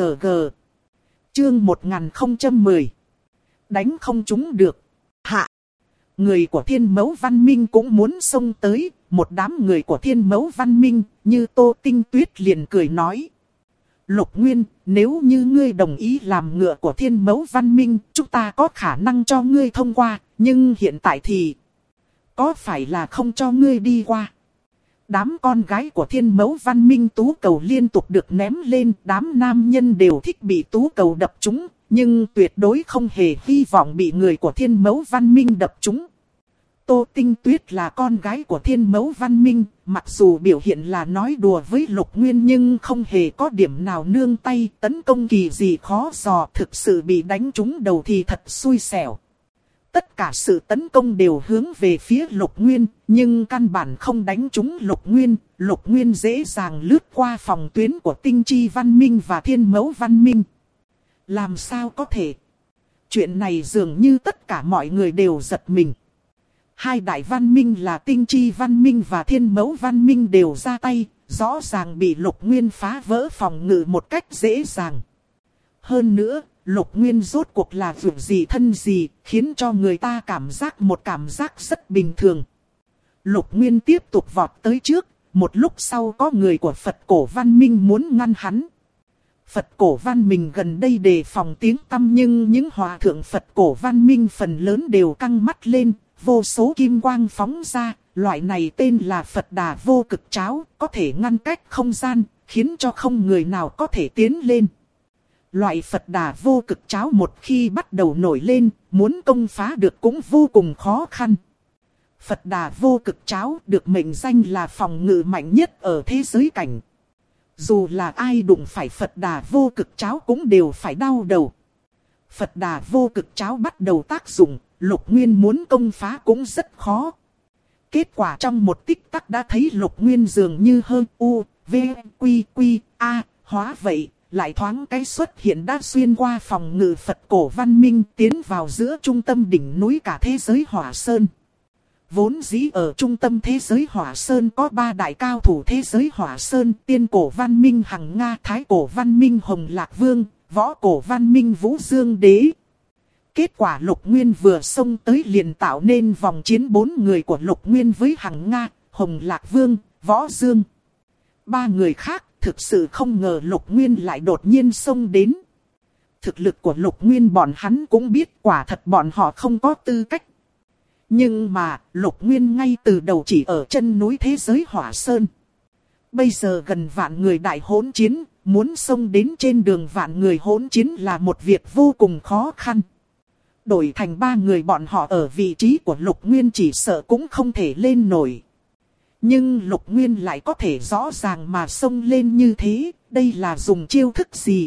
Speaker 1: Chương 1010. Đánh không trúng được. Hạ. Người của Thiên Mẫu Văn Minh cũng muốn xông tới. Một đám người của Thiên Mẫu Văn Minh như Tô Tinh Tuyết liền cười nói. Lục Nguyên, nếu như ngươi đồng ý làm ngựa của Thiên Mẫu Văn Minh, chúng ta có khả năng cho ngươi thông qua. Nhưng hiện tại thì có phải là không cho ngươi đi qua? Đám con gái của Thiên Mẫu Văn Minh tú cầu liên tục được ném lên. Đám nam nhân đều thích bị tú cầu đập trúng, nhưng tuyệt đối không hề hy vọng bị người của Thiên Mẫu Văn Minh đập trúng. Tô Tinh Tuyết là con gái của Thiên Mẫu Văn Minh, mặc dù biểu hiện là nói đùa với Lục Nguyên nhưng không hề có điểm nào nương tay, tấn công kỳ gì khó dò, thực sự bị đánh trúng đầu thì thật xui xẻo. Tất cả sự tấn công đều hướng về phía Lục Nguyên, nhưng căn bản không đánh trúng Lục Nguyên. Lục Nguyên dễ dàng lướt qua phòng tuyến của Tinh Chi Văn Minh và Thiên Mẫu Văn Minh. Làm sao có thể? Chuyện này dường như tất cả mọi người đều giật mình. Hai đại văn minh là Tinh Chi Văn Minh và Thiên Mẫu Văn Minh đều ra tay, rõ ràng bị Lục Nguyên phá vỡ phòng ngự một cách dễ dàng. Hơn nữa, Lục Nguyên rốt cuộc là vượt gì thân gì, khiến cho người ta một cảm giác rất bình thường. Lục Nguyên tiếp tục vọt tới trước, một lúc sau có người của Phật cổ văn minh muốn ngăn hắn. Phật cổ văn minh gần đây đề phòng tiếng tăm, nhưng những hòa thượng Phật cổ văn minh phần lớn đều căng mắt lên, vô số kim quang phóng ra, loại này tên là Phật Đà vô cực cháo, có thể ngăn cách không gian, khiến cho không người nào có thể tiến lên. Loại Phật Đà vô cực cháo một khi bắt đầu nổi lên, muốn công phá được cũng vô cùng khó khăn. Phật Đà vô cực cháo được mệnh danh là phòng ngự mạnh nhất ở thế giới cảnh. Dù là ai đụng phải Phật Đà vô cực cháo cũng đều phải đau đầu. Phật Đà vô cực cháo bắt đầu tác dụng, Lục Nguyên muốn công phá cũng rất khó. Kết quả trong một tích tắc đã thấy Lục Nguyên dường như hơn U, V, Quy, Quy, A, hóa vậy, lại thoáng cái xuất hiện đã xuyên qua phòng ngự Phật cổ văn minh tiến vào giữa trung tâm đỉnh núi cả thế giới Hỏa Sơn. Vốn dĩ ở trung tâm thế giới Hỏa Sơn có 3 đại cao thủ thế giới Hỏa Sơn, tiên cổ văn minh Hằng Nga, thái cổ văn minh Hồng Lạc Vương, võ cổ văn minh Vũ Dương Đế. Kết quả Lục Nguyên vừa xông tới liền tạo nên vòng chiến 4 người của Lục Nguyên với Hằng Nga, Hồng Lạc Vương, Võ Dương. 3 người khác thực sự không ngờ Lục Nguyên lại đột nhiên xông đến. Thực lực của Lục Nguyên bọn hắn cũng biết, quả thật bọn họ không có tư cách. Nhưng mà Lục Nguyên ngay từ đầu chỉ ở chân núi thế giới Hỏa Sơn. Bây giờ gần vạn người đại hỗn chiến, muốn xông đến trên đường vạn người hỗn chiến là một việc vô cùng khó khăn. Đổi thành 3 người bọn họ ở vị trí của Lục Nguyên chỉ sợ cũng không thể lên nổi. Nhưng Lục Nguyên lại có thể rõ ràng mà xông lên như thế, đây là dùng chiêu thức gì?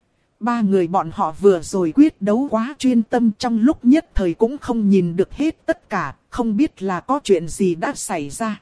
Speaker 1: 3 người bọn họ vừa rồi quyết đấu quá chuyên tâm, trong lúc nhất thời cũng không nhìn được hết tất cả, không biết là có chuyện gì đã xảy ra.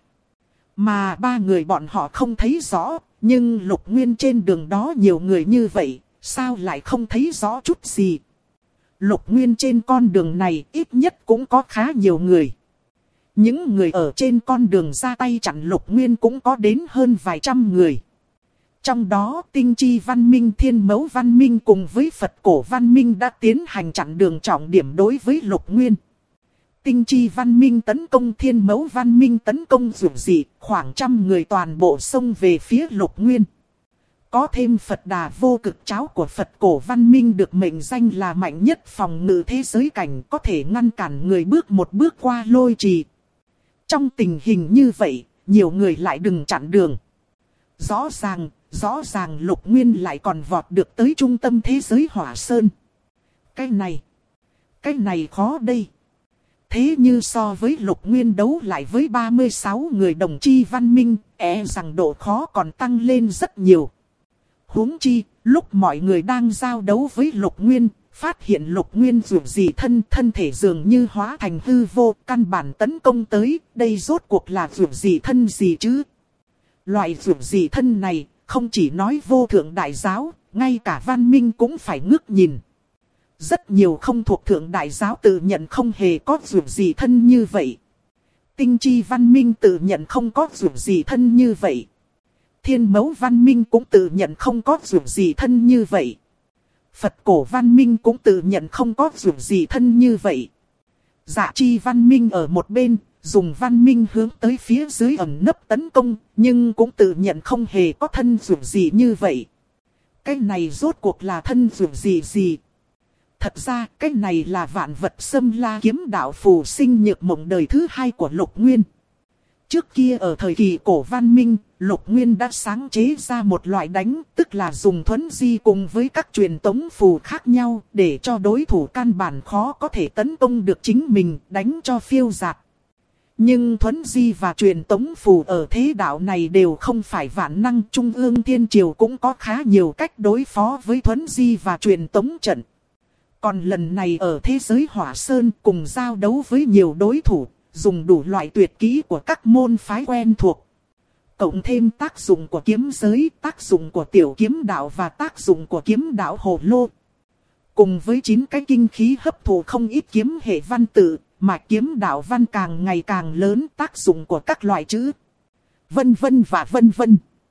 Speaker 1: Mà 3 người bọn họ không thấy rõ, nhưng Lục Nguyên trên đường đó nhiều người như vậy, sao lại không thấy rõ chút gì? Lục Nguyên trên con đường này ít nhất cũng có khá nhiều người. Những người ở trên con đường ra tay chặn Lục Nguyên cũng có đến hơn vài trăm người. Trong đó Tinh Chi Văn Minh, Thiên Mẫu Văn Minh cùng với Phật Cổ Văn Minh đã tiến hành chặn đường trọng điểm đối với Lục Nguyên. Tinh Chi Văn Minh tấn công, Thiên Mẫu Văn Minh tấn công dữ dị, khoảng 100 người toàn bộ xông về phía Lục Nguyên. Có thêm Phật Đà vô cực cháo của Phật Cổ Văn Minh được mệnh danh là mạnh nhất phòng ngự thế giới cảnh, có thể ngăn cản người bước một bước qua lôi trì. Trong tình hình như vậy, nhiều người lại đừng chặn đường. Rõ ràng Lục Nguyên lại còn vọt được tới trung tâm thế giới Hỏa Sơn. Cái này khó đây. Thế như so với Lục Nguyên đấu lại với 36 người đồng chi văn minh, rằng độ khó còn tăng lên rất nhiều. Huống chi, lúc mọi người đang giao đấu với Lục Nguyên, phát hiện Lục Nguyên dường gì thân thể dường như hóa thành hư vô, căn bản tấn công tới, đây rốt cuộc là dường gì thân gì chứ? Loại dường gì thân này, không chỉ nói vô thượng đại giáo, ngay cả văn minh cũng phải ngước nhìn. Rất nhiều không thuộc thượng đại giáo tự nhận không hề có dường gì thân như vậy. Tinh Chi Văn Minh tự nhận không có dường gì thân như vậy. Thiên Mẫu Văn Minh cũng tự nhận không có dường gì thân như vậy. Phật Cổ Văn Minh cũng tự nhận không có dường gì thân như vậy. Dạ Chi Văn Minh ở một bên, dùng văn minh hướng tới phía dưới ẩn nấp tấn công, nhưng cũng tự nhận không hề có thân dường gì như vậy. Cái này rốt cuộc là thân dường gì? Thật ra cái này là vạn vật xâm la kiếm đạo phù sinh nhược mộng đời thứ 2 của Lục Nguyên. Trước kia ở thời kỳ cổ văn minh, Lục Nguyên đã sáng chế ra một loại đánh, tức là dùng thuấn di cùng với các truyền tống phù khác nhau, để cho đối thủ căn bản khó có thể tấn công được chính mình, đánh cho phiêu dạt. Nhưng thuấn di và truyền tống phù ở thế đạo này đều không phải vạn năng, Trung ương Thiên Triều cũng có khá nhiều cách đối phó với thuấn di và truyền tống trận. Còn lần này ở thế giới Hỏa Sơn cùng giao đấu với nhiều đối thủ, dùng đủ loại tuyệt kỹ của các môn phái quen thuộc. Cộng thêm tác dụng của kiếm giới, tác dụng của tiểu kiếm đạo và tác dụng của kiếm đạo hồ lô. Cùng với 9 cái kinh khí hấp thụ không ít kiếm hệ văn tự, mà kiếm đạo văn càng ngày càng lớn, tác dụng của các loại chữ. Vân vân và vân vân.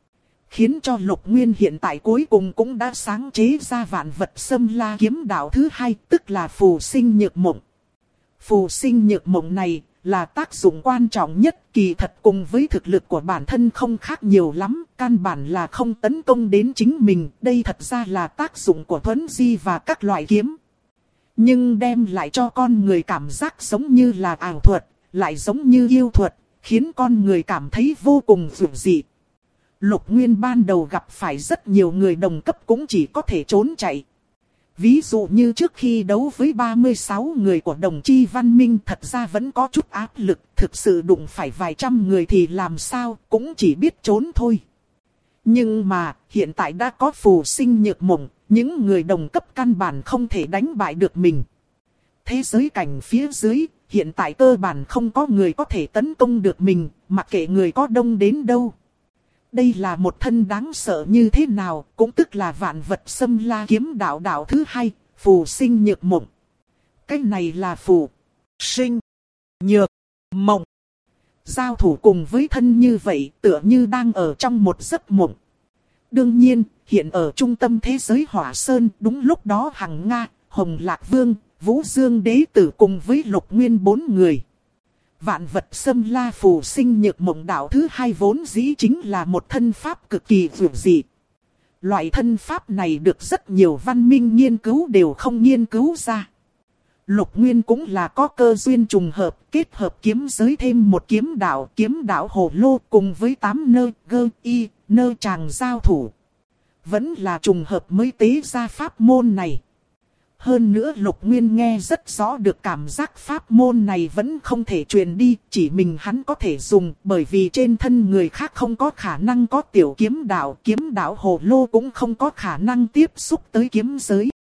Speaker 1: khiến cho Lục Nguyên hiện tại cuối cùng cũng đã sáng chế ra vạn vật xâm la kiếm đạo thứ hai, tức là phù sinh nhược mộng. Phù sinh nhược mộng này là tác dụng quan trọng nhất, kỳ thật cùng với thực lực của bản thân không khác nhiều lắm, căn bản là không tấn công đến chính mình, đây thật ra là tác dụng của thuấn di và các loại kiếm. Nhưng đem lại cho con người cảm giác giống như là ảo thuật, lại giống như yêu thuật, khiến con người cảm thấy vô cùng dữ dị. Lục Nguyên ban đầu gặp phải rất nhiều người đồng cấp cũng chỉ có thể trốn chạy. Ví dụ như trước khi đấu với 36 người của đồng chi văn minh thật ra vẫn có chút áp lực, thực sự đụng phải vài trăm người thì làm sao cũng chỉ biết trốn thôi. Nhưng mà hiện tại đã có phù sinh nhược mộng, những người đồng cấp căn bản không thể đánh bại được mình. Thế giới cảnh phía dưới, hiện tại cơ bản không có người có thể tấn công được mình, mặc kệ người có đông đến đâu. Đây là một thân đáng sợ như thế nào, cũng tức là vạn vật xâm la kiếm đạo thứ hai, phù sinh nhược mộng. Cái này là phù sinh nhược mộng. Giao thủ cùng với thân như vậy tựa như đang ở trong một giấc mộng. Đương nhiên, hiện ở trung tâm thế giới Hỏa Sơn, đúng lúc đó Hằng Nga, Hồng Lạc Vương, Vũ Dương Đế Tử cùng với Lục Nguyên 4 người. Vạn vật xâm la phù sinh nhược mộng đạo thứ hai vốn dĩ chính là một thân pháp cực kỳ dữ dị. Loại thân pháp này được rất nhiều văn minh nghiên cứu đều không nghiên cứu ra. Lục Nguyên cũng là có cơ duyên trùng hợp, kết hợp kiếm giới thêm một kiếm đạo hồ lô cùng với 8 nơi chàng giao thủ. Vẫn là trùng hợp mới tế ra pháp môn này. Hơn nữa Lục Nguyên nghe rất rõ được cảm giác pháp môn này vẫn không thể truyền đi, chỉ mình hắn có thể dùng, bởi vì trên thân người khác không có khả năng có tiểu kiếm đạo hồ lô cũng không có khả năng tiếp xúc tới kiếm giới.